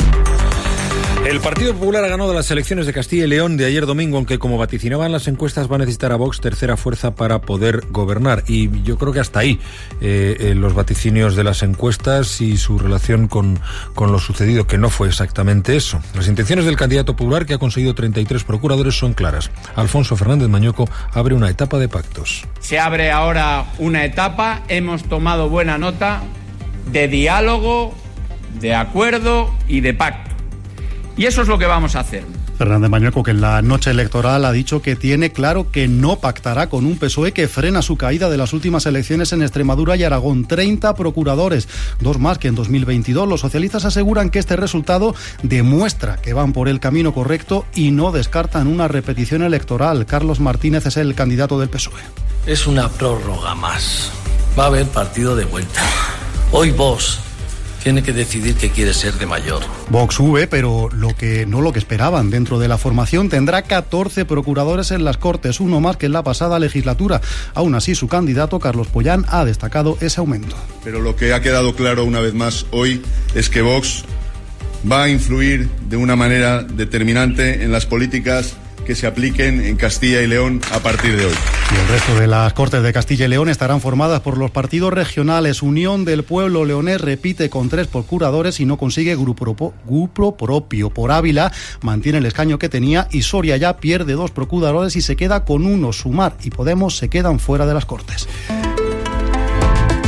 El Partido Popular ha ganado las elecciones de Castilla y León de ayer domingo, aunque como vaticinaban las encuestas va a necesitar a Vox tercera fuerza para poder gobernar. Y yo creo que hasta ahí eh, eh, los vaticinios de las encuestas y su relación con, con lo sucedido, que no fue exactamente eso. Las intenciones del candidato popular, que ha conseguido treinta y tres procuradores, son claras. Alfonso Fernández Mañueco abre una etapa de pactos. Se abre ahora una etapa, hemos tomado buena nota de diálogo, de acuerdo y de pacto. Y eso es lo que vamos a hacer. Fernández Mañueco, que en la noche electoral ha dicho que tiene claro que no pactará con un P S O E que frena su caída de las últimas elecciones en Extremadura y Aragón. treinta procuradores, dos más que en dos mil veintidós. Los socialistas aseguran que este resultado demuestra que van por el camino correcto y no descartan una repetición electoral. Carlos Martínez es el candidato del P S O E. Es una prórroga más. Va a haber partido de vuelta. Hoy vos tiene que decidir que quiere ser de mayor. Vox sube, pero lo que no lo que esperaban. Dentro de la formación tendrá catorce procuradores en las Cortes, uno más que en la pasada legislatura. Aún así, su candidato, Carlos Pollán, ha destacado ese aumento. Pero lo que ha quedado claro una vez más hoy es que Vox va a influir de una manera determinante en las políticas que se apliquen en Castilla y León a partir de hoy. Y el resto de las Cortes de Castilla y León estarán formadas por los partidos regionales. Unión del Pueblo Leonés repite con tres procuradores y no consigue grupo, grupo propio. Por Ávila mantiene el escaño que tenía y Soria ya pierde dos procuradores y se queda con uno. Sumar y Podemos se quedan fuera de las Cortes.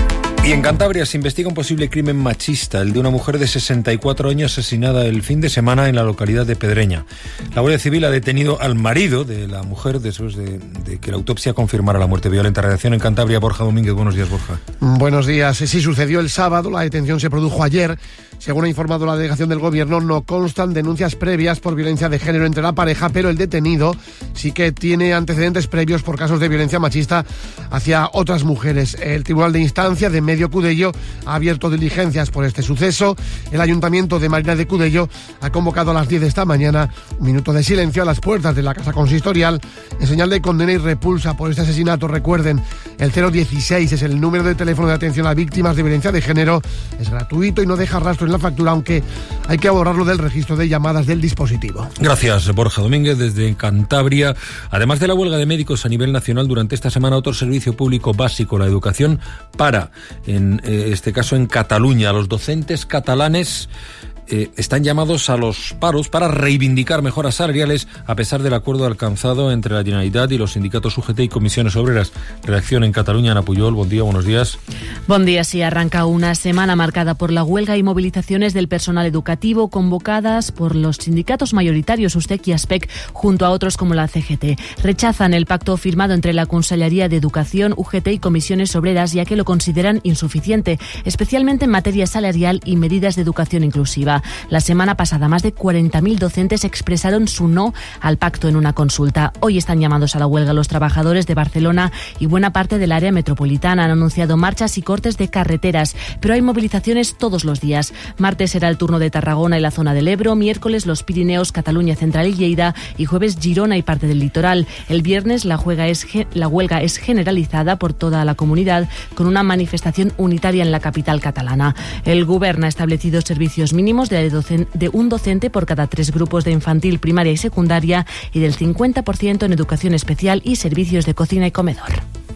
Y en Cantabria se investiga un posible crimen machista, el de una mujer de sesenta y cuatro años asesinada el fin de semana en la localidad de Pedreña. La Guardia Civil ha detenido al marido de la mujer después de, de que la autopsia confirmara la muerte violenta. Redacción en Cantabria, Borja Domínguez. Buenos días, Borja. Buenos días. Sí, sucedió el sábado, la detención se produjo ayer. Según ha informado la delegación del Gobierno, no constan denuncias previas por violencia de género entre la pareja, pero el detenido sí que tiene antecedentes previos por casos de violencia machista hacia otras mujeres. El Tribunal de Instancia de Medio Cudello ha abierto diligencias por este suceso. El Ayuntamiento de Marina de Cudello ha convocado a las diez de esta mañana un minuto de silencio a las puertas de la Casa Consistorial en señal de condena y repulsa por este asesinato. Recuerden, el cero dieciséis es el número de teléfono de atención a víctimas de violencia de género. Es gratuito y no deja rastro en la factura, aunque hay que borrarlo del registro de llamadas del dispositivo. Gracias, Borja Domínguez, desde Cantabria. Además de la huelga de médicos a nivel nacional, durante esta semana otro servicio público básico, la educación, para, en eh, este caso en Cataluña. Los docentes catalanes Eh, están llamados a los paros para reivindicar mejoras salariales a pesar del acuerdo alcanzado entre la Generalitat y los sindicatos U G T y comisiones obreras. Redacción en Cataluña, Ana Puyol, buen día, buenos días. Buen día, sí, arranca una semana marcada por la huelga y movilizaciones del personal educativo convocadas por los sindicatos mayoritarios U S T E C y ASPEC junto a otros como la C G T. Rechazan el pacto firmado entre la Consellería de Educación, U G T y comisiones obreras, ya que lo consideran insuficiente, especialmente en materia salarial y medidas de educación inclusiva. La semana pasada, más de cuarenta mil docentes expresaron su no al pacto en una consulta. Hoy están llamados a la huelga los trabajadores de Barcelona y buena parte del área metropolitana. Han anunciado marchas y cortes de carreteras, pero hay movilizaciones todos los días. Martes será el turno de Tarragona y la zona del Ebro, miércoles los Pirineos, Cataluña Central y Lleida, y jueves Girona y parte del litoral. El viernes la huelga es, la huelga es generalizada por toda la comunidad, con una manifestación unitaria en la capital catalana. El Govern ha establecido servicios mínimos de, docen, de un docente por cada tres grupos de infantil, primaria y secundaria y del cincuenta por ciento en educación especial y servicios de cocina y comedor.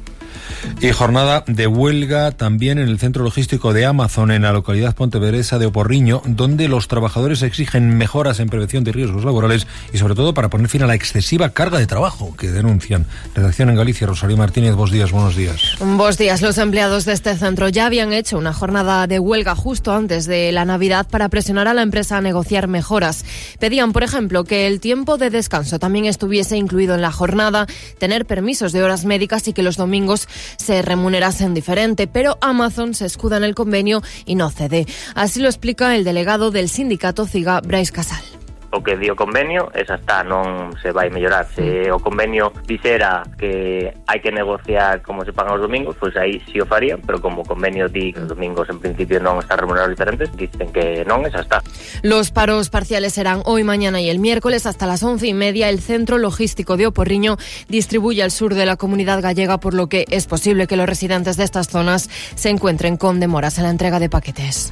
Y jornada de huelga también en el centro logístico de Amazon, en la localidad pontevedresa de Oporriño, donde los trabajadores exigen mejoras en prevención de riesgos laborales y sobre todo para poner fin a la excesiva carga de trabajo que denuncian. Redacción en Galicia, Rosalía Martínez, buenos días, buenos días. Buenos días. Los empleados de este centro ya habían hecho una jornada de huelga justo antes de la Navidad para presionar a la empresa a negociar mejoras. Pedían, por ejemplo, que el tiempo de descanso también estuviese incluido en la jornada, tener permisos de horas médicas y que los domingos se remunerasen diferente, pero Amazon se escuda en el convenio y no cede. Así lo explica el delegado del sindicato CIGA, Brais Casal. O que di o convenio, esa está, non se vai mellorar. Se o convenio dixera que hai que negociar como se pagan os domingos, pois aí si o farían, pero como o convenio di que os domingos en principio non están remunerados diferentes, dicen que non, esa está. Los paros parciales serán hoy, mañana y el miércoles hasta las once y media. El centro logístico de Oporriño distribuye al sur de la comunidad gallega, por lo que es posible que los residentes de estas zonas se encuentren con demoras en la entrega de paquetes.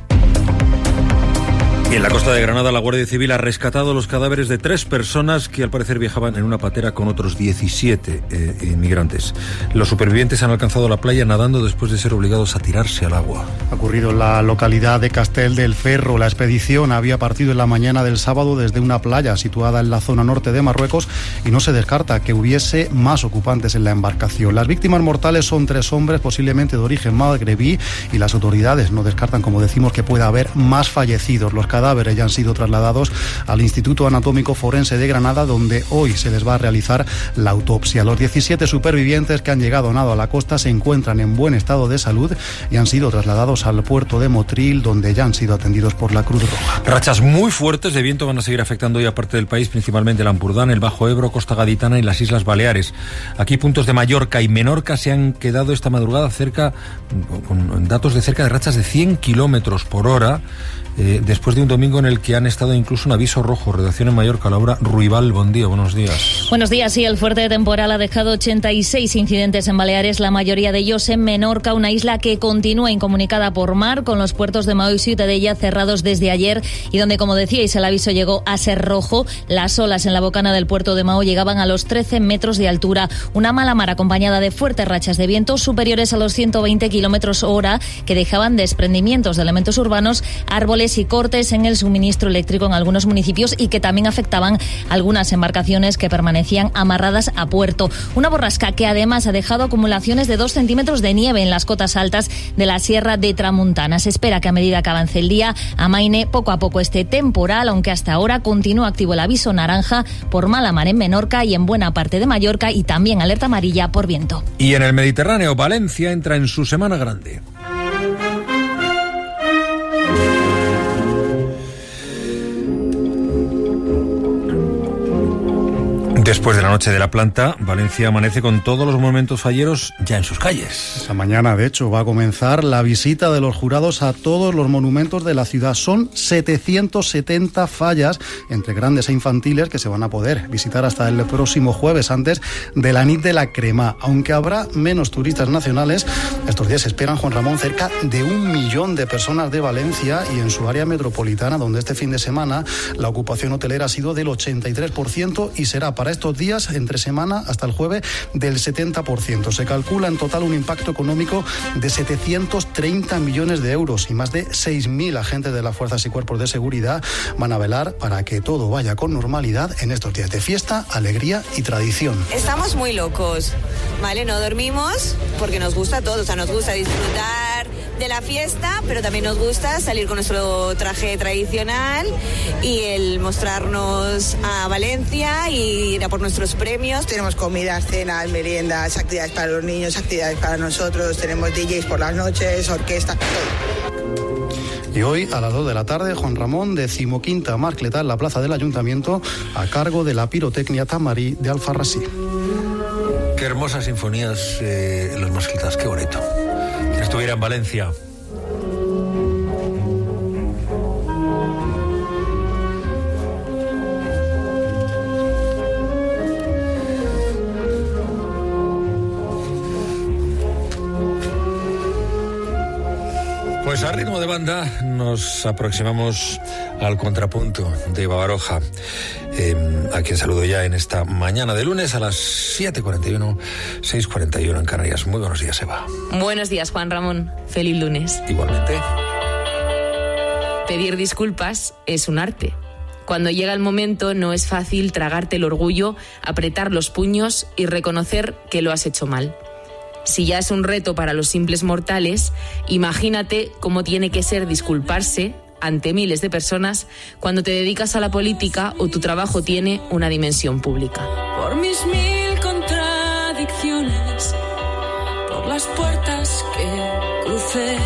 Y en la costa de Granada, la Guardia Civil ha rescatado los cadáveres de tres personas que al parecer viajaban en una patera con otros diecisiete eh, inmigrantes. Los supervivientes han alcanzado la playa nadando después de ser obligados a tirarse al agua. Ha ocurrido en la localidad de Castel del Ferro. La expedición había partido en la mañana del sábado desde una playa situada en la zona norte de Marruecos y no se descarta que hubiese más ocupantes en la embarcación. Las víctimas mortales son tres hombres, posiblemente de origen magrebí, y las autoridades no descartan, como decimos, que pueda haber más fallecidos. Los cadáveres ya han sido trasladados al Instituto Anatómico Forense de Granada, donde hoy se les va a realizar la autopsia. Los diecisiete supervivientes que han llegado a nado a la costa se encuentran en buen estado de salud y han sido trasladados al puerto de Motril, donde ya han sido atendidos por la Cruz Roja. Rachas muy fuertes de viento van a seguir afectando hoy a parte del país, principalmente el Ampurdán, el Bajo Ebro, Costa Gaditana y las Islas Baleares. Aquí puntos de Mallorca y Menorca se han quedado esta madrugada cerca, con datos de cerca de rachas de cien kilómetros por hora. Eh, después de un domingo en el que han estado incluso un aviso rojo. Redacción en Mallorca, Laura Ruibal, buen día, buenos días. Buenos días, sí, el fuerte temporal ha dejado ochenta y seis incidentes en Baleares, la mayoría de ellos en Menorca, una isla que continúa incomunicada por mar, con los puertos de Maó y Ciutadella cerrados desde ayer y donde, como decíais, el aviso llegó a ser rojo. Las olas en la bocana del puerto de Maó llegaban a los trece metros de altura. Una mala mar acompañada de fuertes rachas de viento superiores a los ciento veinte kilómetros hora que dejaban desprendimientos de elementos urbanos, árboles y cortes en en el suministro eléctrico en algunos municipios y que también afectaban algunas embarcaciones que permanecían amarradas a puerto. Una borrasca que además ha dejado acumulaciones de dos centímetros de nieve en las cotas altas de la Sierra de Tramuntana. Se espera que a medida que avance el día amaine poco a poco este temporal, aunque hasta ahora continúa activo el aviso naranja por mala mar en Menorca y en buena parte de Mallorca, y también alerta amarilla por viento. Y en el Mediterráneo, Valencia entra en su semana grande. Después de la noche de la planta, Valencia amanece con todos los monumentos falleros ya en sus calles. Esta mañana, de hecho, va a comenzar la visita de los jurados a todos los monumentos de la ciudad. Son setecientas setenta fallas, entre grandes e infantiles, que se van a poder visitar hasta el próximo jueves, antes de la nit de la crema. Aunque habrá menos turistas nacionales, estos días se esperan, Juan Ramón, cerca de un millón de personas de Valencia y en su área metropolitana, donde este fin de semana la ocupación hotelera ha sido del ochenta y tres por ciento y será para estos días, entre semana hasta el jueves, del setenta por ciento. Se calcula en total un impacto económico de setecientos treinta millones de euros y más de seis mil agentes de las fuerzas y cuerpos de seguridad van a velar para que todo vaya con normalidad en estos días de fiesta, alegría y tradición. Estamos muy locos, ¿vale? No dormimos porque nos gusta todo, o sea, nos gusta disfrutar de la fiesta, pero también nos gusta salir con nuestro traje tradicional y el mostrarnos a Valencia y ir a por nuestros premios. Tenemos comidas, cenas, meriendas, actividades para los niños, actividades para nosotros, tenemos D Js por las noches, orquesta, todo. Y hoy, a las dos de la tarde, Juan Ramón, decimoquinta marcleta en la plaza del Ayuntamiento, a cargo de la pirotecnia Tamarí de Alfarrasí. Qué hermosas sinfonías eh, los mascletas, qué bonito. Quien estuviera en Valencia. Pues a ritmo de banda nos aproximamos al contrapunto de Babaroja, eh, a quien saludo ya en esta mañana de lunes a las siete cuarenta y uno, seis cuarenta y uno en Canarias. Muy buenos días, Eva. Buenos días, Juan Ramón. Feliz lunes. Igualmente. Pedir disculpas es un arte. Cuando llega el momento no es fácil tragarte el orgullo, apretar los puños y reconocer que lo has hecho mal. Si ya es un reto para los simples mortales, imagínate cómo tiene que ser disculparse ante miles de personas cuando te dedicas a la política o tu trabajo tiene una dimensión pública. Por mis mil contradicciones, por las puertas que crucé,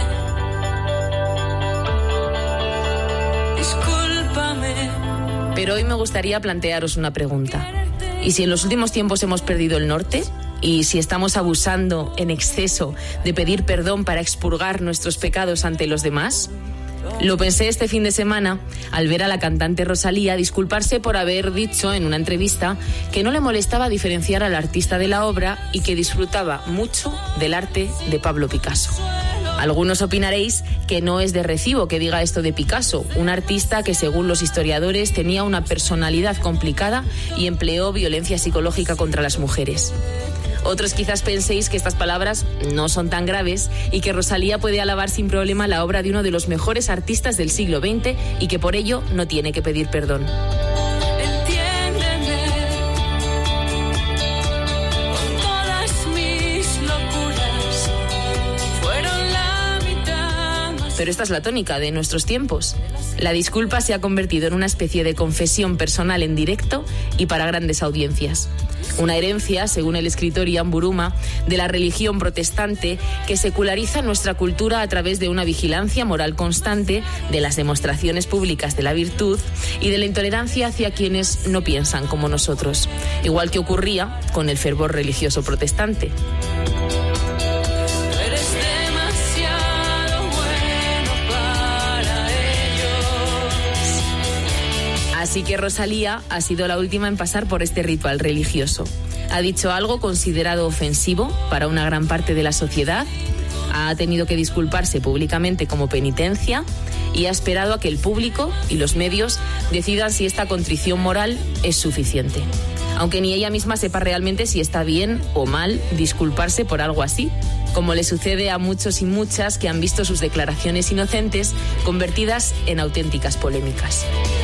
discúlpame. Pero hoy me gustaría plantearos una pregunta. ¿Y si en los últimos tiempos hemos perdido el norte? ¿Y si estamos abusando en exceso de pedir perdón para expurgar nuestros pecados ante los demás? Lo pensé este fin de semana al ver a la cantante Rosalía disculparse por haber dicho en una entrevista que no le molestaba diferenciar al artista de la obra y que disfrutaba mucho del arte de Pablo Picasso. Algunos opinaréis que no es de recibo que diga esto de Picasso, un artista que según los historiadores tenía una personalidad complicada y empleó violencia psicológica contra las mujeres. Otros quizás penséis que estas palabras no son tan graves y que Rosalía puede alabar sin problema la obra de uno de los mejores artistas del siglo veinte y que por ello no tiene que pedir perdón. Entiéndeme, con todas mis locuras, fueron la mitad más... Pero esta es la tónica de nuestros tiempos. La disculpa se ha convertido en una especie de confesión personal en directo y para grandes audiencias. Una herencia, según el escritor Ian Buruma, de la religión protestante que seculariza nuestra cultura a través de una vigilancia moral constante, de las demostraciones públicas de la virtud y de la intolerancia hacia quienes no piensan como nosotros, igual que ocurría con el fervor religioso protestante. Así que Rosalía ha sido la última en pasar por este ritual religioso. Ha dicho algo considerado ofensivo para una gran parte de la sociedad, ha tenido que disculparse públicamente como penitencia y ha esperado a que el público y los medios decidan si esta contrición moral es suficiente. Aunque ni ella misma sepa realmente si está bien o mal disculparse por algo así. como le sucede a muchos y muchas que han visto sus declaraciones inocentes convertidas en auténticas polémicas.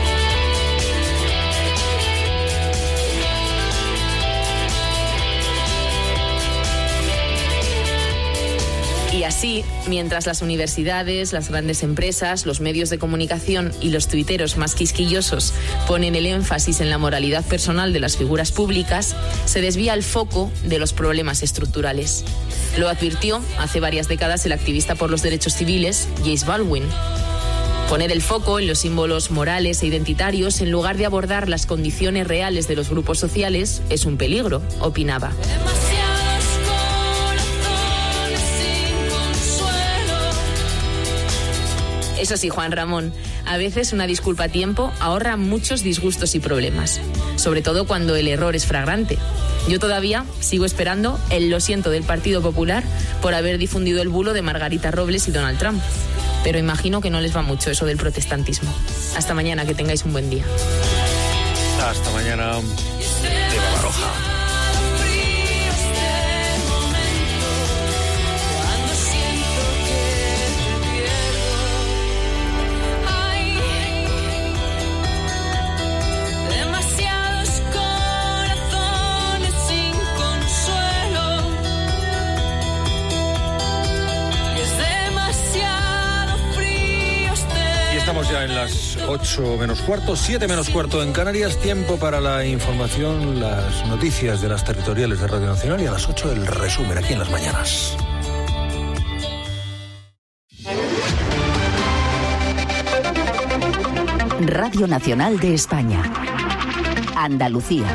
Y así, mientras las universidades, las grandes empresas, los medios de comunicación y los tuiteros más quisquillosos ponen el énfasis en la moralidad personal de las figuras públicas, se desvía el foco de los problemas estructurales. Lo advirtió hace varias décadas el activista por los derechos civiles, James Baldwin. Poner el foco en los símbolos morales e identitarios en lugar de abordar las condiciones reales de los grupos sociales es un peligro, opinaba. Eso sí, Juan Ramón, a veces una disculpa a tiempo ahorra muchos disgustos y problemas, sobre todo cuando el error es flagrante. Yo todavía sigo esperando el lo siento del Partido Popular por haber difundido el bulo de Margarita Robles y Donald Trump. Pero imagino que no les va mucho eso del protestantismo. Hasta mañana, que tengáis un buen día. Hasta mañana, Eva Baroja. Estamos ya en las ocho menos cuarto, siete menos cuarto en Canarias. Tiempo para la información, las noticias de las territoriales de Radio Nacional, y a las ocho el resumen aquí en Las Mañanas. Radio Nacional de España. Andalucía.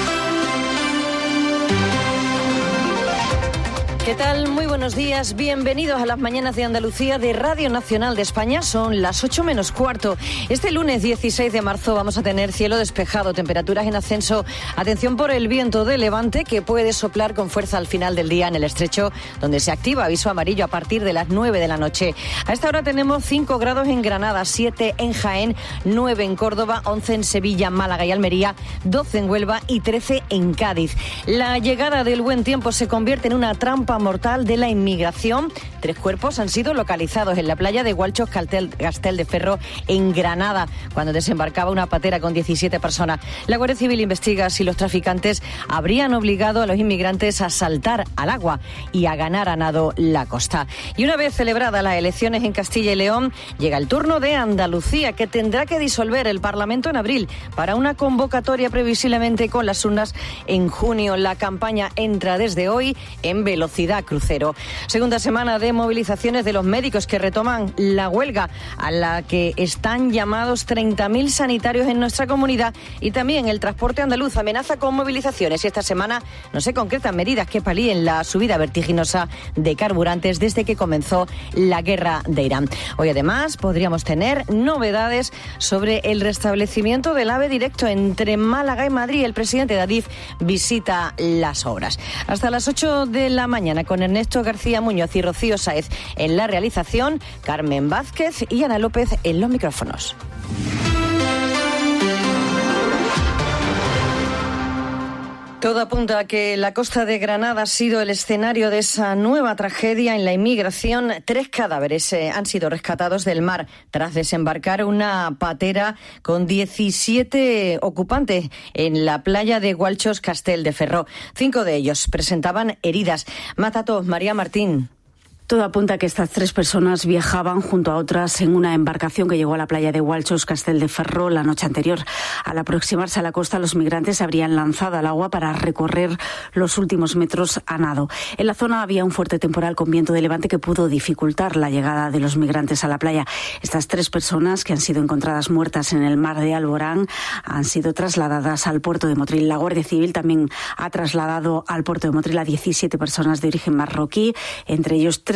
¿Qué tal? Muy buenos días. Bienvenidos a las mañanas de Andalucía de Radio Nacional de España. Son las ocho menos cuarto. Este lunes dieciséis de marzo vamos a tener cielo despejado, temperaturas en ascenso. Atención por el viento de levante que puede soplar con fuerza al final del día en el estrecho, donde se activa aviso amarillo a partir de las nueve de la noche. A esta hora tenemos cinco grados en Granada, siete en Jaén, nueve en Córdoba, once en Sevilla, Málaga y Almería, doce en Huelva y trece en Cádiz. La llegada del buen tiempo se convierte en una trampa mortal de la inmigración. Tres cuerpos han sido localizados en la playa de Gualchos Castel de Ferro, en Granada, cuando desembarcaba una patera con diecisiete personas. La Guardia Civil investiga si los traficantes habrían obligado a los inmigrantes a saltar al agua y a ganar a nado la costa. Y una vez celebradas las elecciones en Castilla y León, llega el turno de Andalucía, que tendrá que disolver el Parlamento en abril para una convocatoria previsiblemente con las urnas en junio. La campaña entra desde hoy en velocidad crucero. Segunda semana de movilizaciones de los médicos que retoman la huelga, a la que están llamados treinta mil sanitarios en nuestra comunidad, y también el transporte andaluz amenaza con movilizaciones, y esta semana no se concretan medidas que palíen la subida vertiginosa de carburantes desde que comenzó la guerra de Irán. Hoy además podríamos tener novedades sobre el restablecimiento del AVE directo entre Málaga y Madrid. El presidente de Adif visita las obras. Hasta las ocho de la mañana con Ernesto García Muñoz y Rocío Sáez en la realización, Carmen Vázquez y Ana López en los micrófonos. Todo apunta a que la costa de Granada ha sido el escenario de esa nueva tragedia en la inmigración. Tres cadáveres eh, han sido rescatados del mar tras desembarcar una patera con diecisiete ocupantes en la playa de Gualchos Castel de Ferro. Cinco de ellos presentaban heridas. Más datos, María Martín. Todo apunta a que estas tres personas viajaban junto a otras en una embarcación que llegó a la playa de Gualchos Castel de Ferro la noche anterior. Al aproximarse a la costa, los migrantes se habrían lanzado al agua para recorrer los últimos metros a nado. En la zona había un fuerte temporal con viento de levante que pudo dificultar la llegada de los migrantes a la playa. Estas tres personas, que han sido encontradas muertas en el mar de Alborán, han sido trasladadas al puerto de Motril. La Guardia Civil también ha trasladado al puerto de Motril a diecisiete personas de origen marroquí, entre ellos tres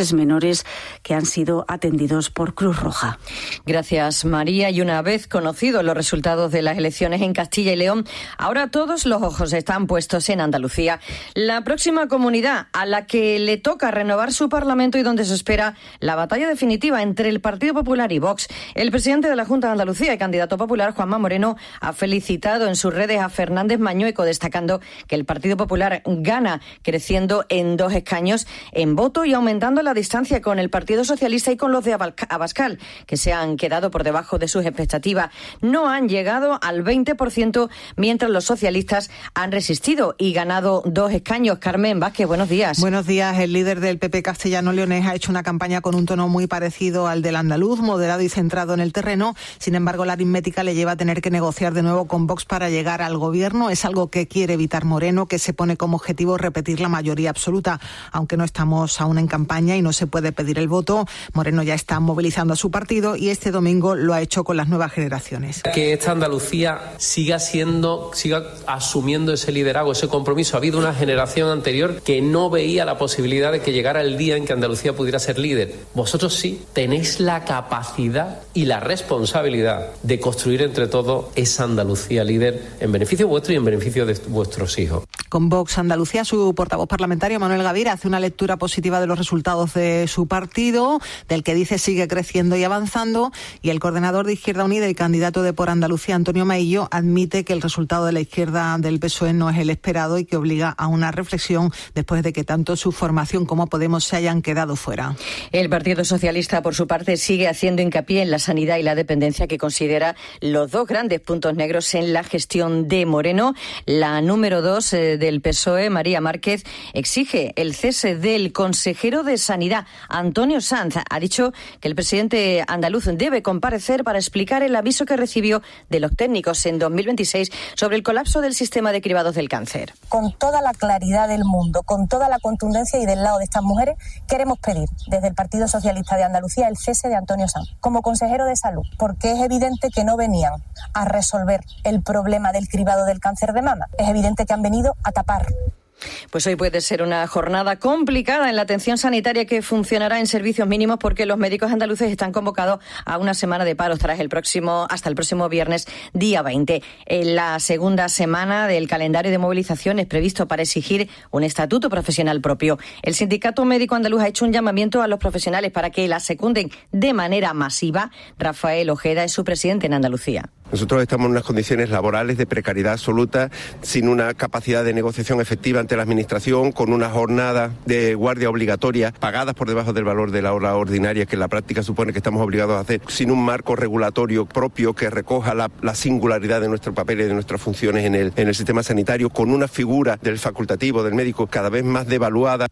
tres menores que han sido atendidos por Cruz Roja. Gracias, María. Y una vez conocidos los resultados de las elecciones en Castilla y León, ahora todos los ojos están puestos en Andalucía, la próxima comunidad a la que le toca renovar su Parlamento y donde se espera la batalla definitiva entre el Partido Popular y Vox. El presidente de la Junta de Andalucía y candidato popular, Juanma Moreno, ha felicitado en sus redes a Fernández Mañueco, destacando que el Partido Popular gana, creciendo en dos escaños en voto y aumentando la distancia con el Partido Socialista y con los de Abascal, que se han quedado por debajo de sus expectativas. No han llegado al veinte por ciento, mientras los socialistas han resistido y ganado dos escaños. Carmen Vázquez, buenos días. Buenos días. El líder del P P castellano-leonés ha hecho una campaña con un tono muy parecido al del andaluz, moderado y centrado en el terreno. Sin embargo, la aritmética le lleva a tener que negociar de nuevo con Vox para llegar al gobierno. Es algo que quiere evitar Moreno, que se pone como objetivo repetir la mayoría absoluta. Aunque no estamos aún en campaña y no se puede pedir el voto, Moreno ya está movilizando a su partido y este domingo lo ha hecho con las nuevas generaciones. Que esta Andalucía siga siendo, siga asumiendo ese liderazgo, ese compromiso. Ha habido una generación anterior que no veía la posibilidad de que llegara el día en que Andalucía pudiera ser líder. Vosotros sí tenéis la capacidad y la responsabilidad de construir entre todos esa Andalucía líder en beneficio vuestro y en beneficio de vuestros hijos. Con Vox Andalucía, su portavoz parlamentario, Manuel Gavira, hace una lectura positiva de los resultados de su partido, del que dice sigue creciendo y avanzando, y el coordinador de Izquierda Unida y candidato de Por Andalucía, Antonio Maillo, admite que el resultado de la izquierda del P S O E no es el esperado y que obliga a una reflexión después de que tanto su formación como Podemos se hayan quedado fuera. El Partido Socialista, por su parte, sigue haciendo hincapié en la sanidad y la dependencia, que considera los dos grandes puntos negros en la gestión de Moreno. La número dos eh, del P S O E, María Márquez, exige el cese del consejero de Sanidad, Antonio Sanz. Ha dicho que el presidente andaluz debe comparecer para explicar el aviso que recibió de los técnicos en dos mil veintiséis sobre el colapso del sistema de cribados del cáncer. Con toda la claridad del mundo, con toda la contundencia y del lado de estas mujeres, queremos pedir desde el Partido Socialista de Andalucía el cese de Antonio Sanz como consejero de salud, porque es evidente que no venían a resolver el problema del cribado del cáncer de mama, es evidente que han venido a tapar. Pues hoy puede ser una jornada complicada en la atención sanitaria, que funcionará en servicios mínimos porque los médicos andaluces están convocados a una semana de paros tras el próximo, hasta el próximo viernes, día veinte. En la segunda semana del calendario de movilizaciones previsto para exigir un estatuto profesional propio. El Sindicato Médico Andaluz ha hecho un llamamiento a los profesionales para que la secunden de manera masiva. Rafael Ojeda es su presidente en Andalucía. Nosotros estamos en unas condiciones laborales de precariedad absoluta, sin una capacidad de negociación efectiva ante la Administración, con una jornada de guardia obligatoria pagadas por debajo del valor de la hora ordinaria, que en la práctica supone que estamos obligados a hacer, sin un marco regulatorio propio que recoja la, la singularidad de nuestro papel y de nuestras funciones en el, en el sistema sanitario, con una figura del facultativo, del médico, cada vez más devaluada.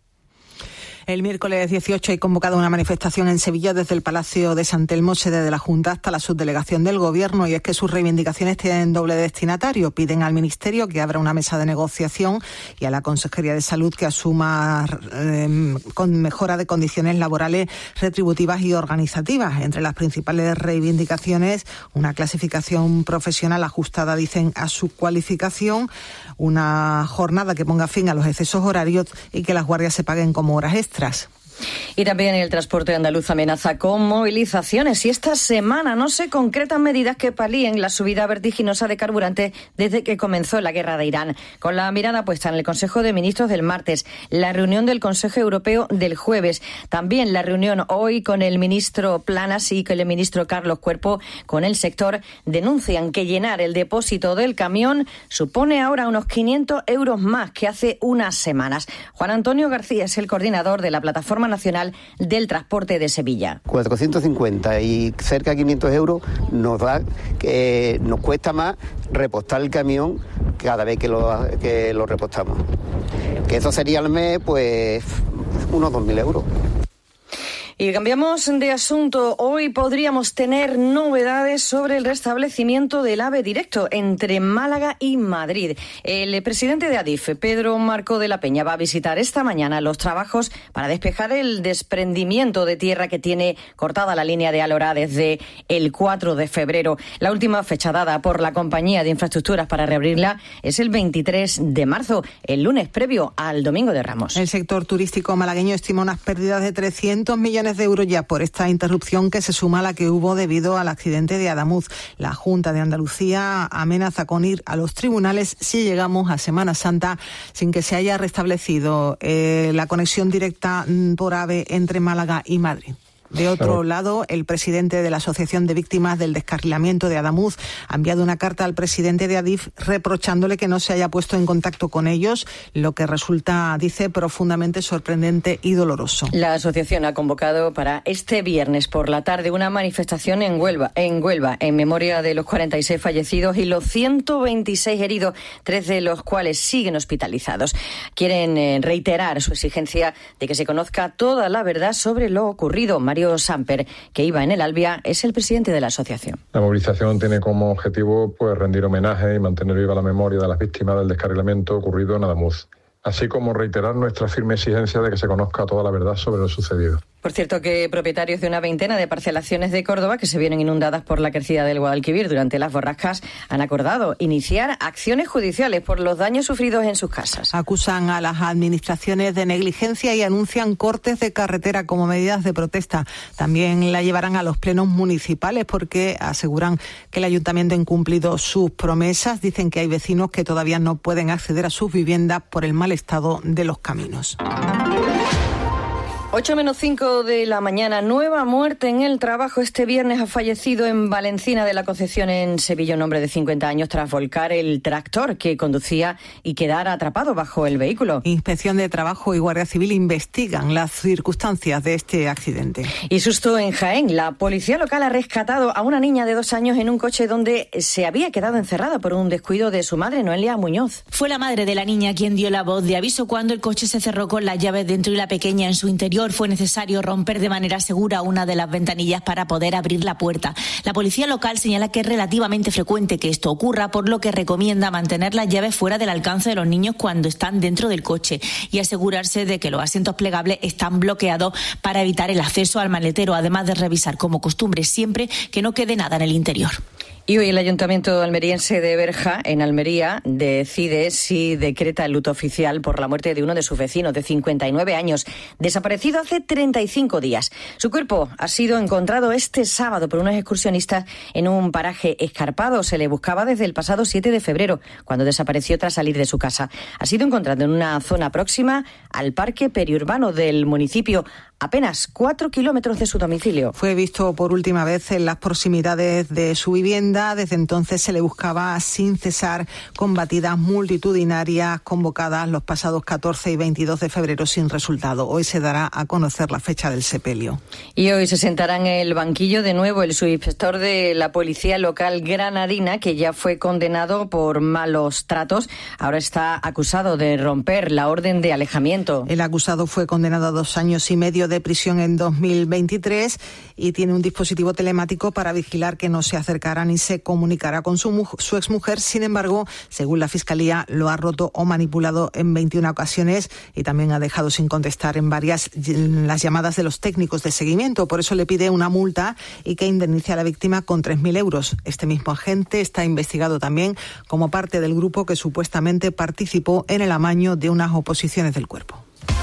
El miércoles dieciocho hay convocada una manifestación en Sevilla desde el Palacio de San Telmo, sede de la Junta, hasta la subdelegación del Gobierno, y es que sus reivindicaciones tienen doble destinatario. Piden al Ministerio que abra una mesa de negociación y a la Consejería de Salud que asuma eh, con mejora de condiciones laborales, retributivas y organizativas. Entre las principales reivindicaciones, una clasificación profesional ajustada, dicen, a su cualificación, una jornada que ponga fin a los excesos horarios y que las guardias se paguen como horas extras. Y también el transporte andaluz amenaza con movilizaciones, y esta semana no se concretan medidas que palíen la subida vertiginosa de carburante desde que comenzó la guerra de Irán. Con la mirada puesta en el Consejo de Ministros del martes, la reunión del Consejo Europeo del jueves, también la reunión hoy con el ministro Planas y con el ministro Carlos Cuerpo con el sector, denuncian que llenar el depósito del camión supone ahora unos quinientos euros más que hace unas semanas. Juan Antonio García es el coordinador de la Plataforma Nacional del Transporte de Sevilla. cuatrocientos cincuenta y cerca de quinientos euros nos da que nos cuesta más repostar el camión cada vez que lo, que lo repostamos. Que eso sería al mes, pues, unos dos mil euros. Y cambiamos de asunto. Hoy podríamos tener novedades sobre el restablecimiento del AVE directo entre Málaga y Madrid. El presidente de Adif, Pedro Marco de la Peña, va a visitar esta mañana los trabajos para despejar el desprendimiento de tierra que tiene cortada la línea de Alhorá desde el cuatro de febrero. La última fecha dada por la compañía de infraestructuras para reabrirla es el veintitrés de marzo, el lunes previo al Domingo de Ramos. El sector turístico malagueño estima unas pérdidas de trescientos millones de euros ya por esta interrupción, que se suma a la que hubo debido al accidente de Adamuz. La Junta de Andalucía amenaza con ir a los tribunales si llegamos a Semana Santa sin que se haya restablecido eh, la conexión directa por AVE entre Málaga y Madrid. De otro claro. lado, el presidente de la Asociación de Víctimas del Descarrilamiento de Adamuz ha enviado una carta al presidente de Adif reprochándole que no se haya puesto en contacto con ellos, lo que resulta, dice, profundamente sorprendente y doloroso. La asociación ha convocado para este viernes por la tarde una manifestación en Huelva, en Huelva, en memoria de los cuarenta y seis fallecidos y los ciento veintiséis heridos, tres de los cuales siguen hospitalizados. Quieren eh, reiterar su exigencia de que se conozca toda la verdad sobre lo ocurrido. María Samper, que iba en el Albia, es el presidente de la asociación. La movilización tiene como objetivo pues rendir homenaje y mantener viva la memoria de las víctimas del descarrilamiento ocurrido en Adamuz, así como reiterar nuestra firme exigencia de que se conozca toda la verdad sobre lo sucedido. Por cierto, que propietarios de una veintena de parcelaciones de Córdoba que se vieron inundadas por la crecida del Guadalquivir durante las borrascas han acordado iniciar acciones judiciales por los daños sufridos en sus casas. Acusan a las administraciones de negligencia y anuncian cortes de carretera como medidas de protesta. También la llevarán a los plenos municipales porque aseguran que el ayuntamiento ha incumplido sus promesas. Dicen que hay vecinos que todavía no pueden acceder a sus viviendas por el mal estado de los caminos. ocho menos cinco de la mañana, nueva muerte en el trabajo. Este viernes ha fallecido en Valencina de la Concepción, en Sevilla, un hombre de cincuenta años tras volcar el tractor que conducía y quedar atrapado bajo el vehículo. Inspección de Trabajo y Guardia Civil investigan las circunstancias de este accidente. Y susto en Jaén. La policía local ha rescatado a una niña de dos años en un coche donde se había quedado encerrada por un descuido de su madre, Noelia Muñoz. Fue la madre de la niña quien dio la voz de aviso cuando el coche se cerró con las llaves dentro y la pequeña en su interior. Fue necesario romper de manera segura una de las ventanillas para poder abrir la puerta. La policía local señala que es relativamente frecuente que esto ocurra, por lo que recomienda mantener las llaves fuera del alcance de los niños cuando están dentro del coche y asegurarse de que los asientos plegables están bloqueados para evitar el acceso al maletero, además de revisar como costumbre siempre que no quede nada en el interior. Y hoy el Ayuntamiento almeriense de Berja, en Almería, decide si decreta el luto oficial por la muerte de uno de sus vecinos de cincuenta y nueve años, desaparecido hace treinta y cinco días. Su cuerpo ha sido encontrado este sábado por unos excursionistas en un paraje escarpado. Se le buscaba desde el pasado siete de febrero, cuando desapareció tras salir de su casa. Ha sido encontrado en una zona próxima al parque periurbano del municipio, apenas cuatro kilómetros de su domicilio. Fue visto por última vez en las proximidades de su vivienda. Desde entonces se le buscaba sin cesar con batidas multitudinarias convocadas los pasados catorce y veintidós de febrero sin resultado. Hoy se dará a conocer la fecha del sepelio. Y hoy se sentará en el banquillo de nuevo el subinspector de la Policía Local granadina, que ya fue condenado por malos tratos. Ahora está acusado de romper la orden de alejamiento. El acusado fue condenado a dos años y medio de prisión en dos mil veintitrés y tiene un dispositivo telemático para vigilar que no se acercara ni se comunicará con su, su exmujer. Sin embargo, según la Fiscalía, lo ha roto o manipulado en veintiuna ocasiones y también ha dejado sin contestar en varias las llamadas de los técnicos de seguimiento. Por eso le pide una multa y que indemnice a la víctima con tres mil euros. Este mismo agente está investigado también como parte del grupo que supuestamente participó en el amaño de unas oposiciones del cuerpo.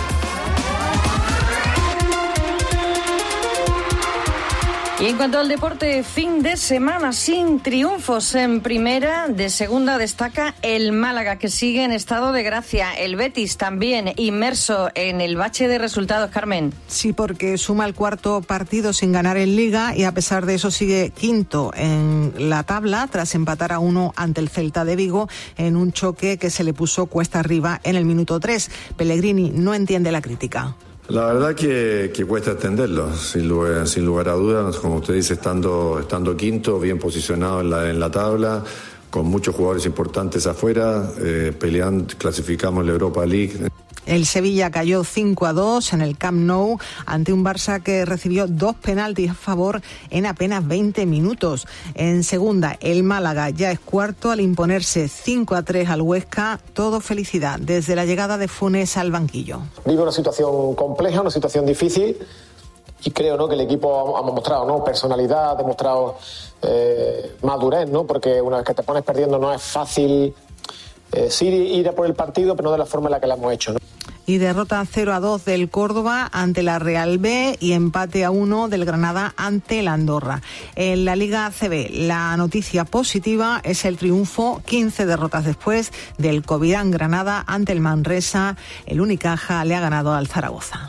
Y en cuanto al deporte, fin de semana sin triunfos en primera. De segunda destaca el Málaga, que sigue en estado de gracia. El Betis también inmerso en el bache de resultados, Carmen. Sí, porque suma el cuarto partido sin ganar en Liga y a pesar de eso sigue quinto en la tabla tras empatar a uno ante el Celta de Vigo en un choque que se le puso cuesta arriba en el minuto tres. Pellegrini no entiende la crítica. La verdad que, que cuesta entenderlo, sin lugar, sin lugar a dudas, como usted dice, estando, estando quinto, bien posicionado en la, en la tabla, con muchos jugadores importantes afuera, eh, peleando, clasificamos la Europa League. El Sevilla cayó cinco a dos en el Camp Nou ante un Barça que recibió dos penaltis a favor en apenas veinte minutos. En segunda, el Málaga ya es cuarto al imponerse cinco a tres al Huesca. Todo felicidad desde la llegada de Funes al banquillo. Vive una situación compleja, una situación difícil y creo, ¿no?, que el equipo ha demostrado, ¿no?, personalidad, ha demostrado eh, madurez, ¿no?, porque una vez que te pones perdiendo no es fácil eh, sí ir a por el partido, pero no de la forma en la que lo hemos hecho, ¿no? Y derrota cero a dos del Córdoba ante la Real B y empate a uno del Granada ante el Andorra. En la Liga A C B, la noticia positiva es el triunfo, quince derrotas después, del Covirán Granada ante el Manresa. El Unicaja le ha ganado al Zaragoza.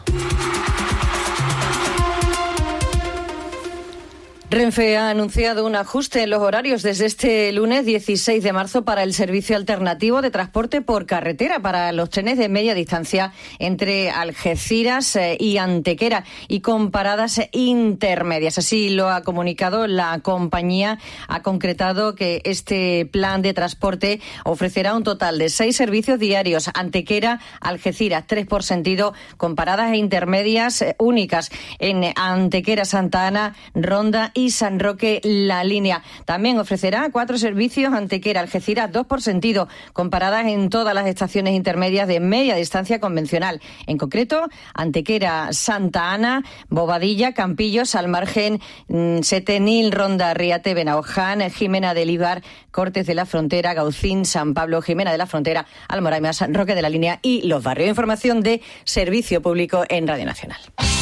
Renfe ha anunciado un ajuste en los horarios desde este lunes dieciséis de marzo para el servicio alternativo de transporte por carretera para los trenes de media distancia entre Algeciras y Antequera y con paradas intermedias. Así lo ha comunicado la compañía. Ha concretado que este plan de transporte ofrecerá un total de seis servicios diarios: Antequera, Algeciras, tres por sentido, con paradas intermedias únicas en Antequera, Santa Ana, Ronda y San Roque La Línea. También ofrecerá cuatro servicios: Antequera, Algeciras, dos por sentido, con paradas en todas las estaciones intermedias de media distancia convencional. En concreto, Antequera, Santa Ana, Bobadilla, Campillo, Salmargen, Setenil, Ronda, Riate, Benaoján, Jimena del Ibar, Cortes de la Frontera, Gaucín, San Pablo, Jimena de la Frontera, Almoraima, San Roque de la Línea y Los Barrios. Información de Servicio Público en Radio Nacional.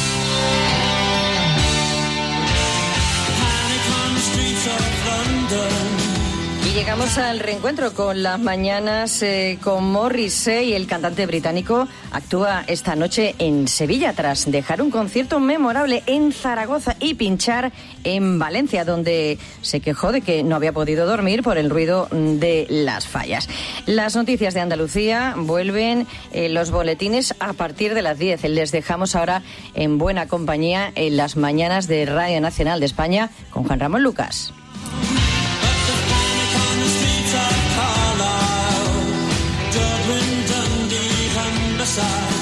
Y llegamos al reencuentro con las mañanas eh, con Morrissey. El cantante británico actúa esta noche en Sevilla tras dejar un concierto memorable en Zaragoza y pinchar en Valencia, donde se quejó de que no había podido dormir por el ruido de las fallas. Las noticias de Andalucía vuelven en los boletines a partir de las diez. Les dejamos ahora en buena compañía en las mañanas de Radio Nacional de España con Juan Ramón Lucas. Dublin, Dundee, Humberside.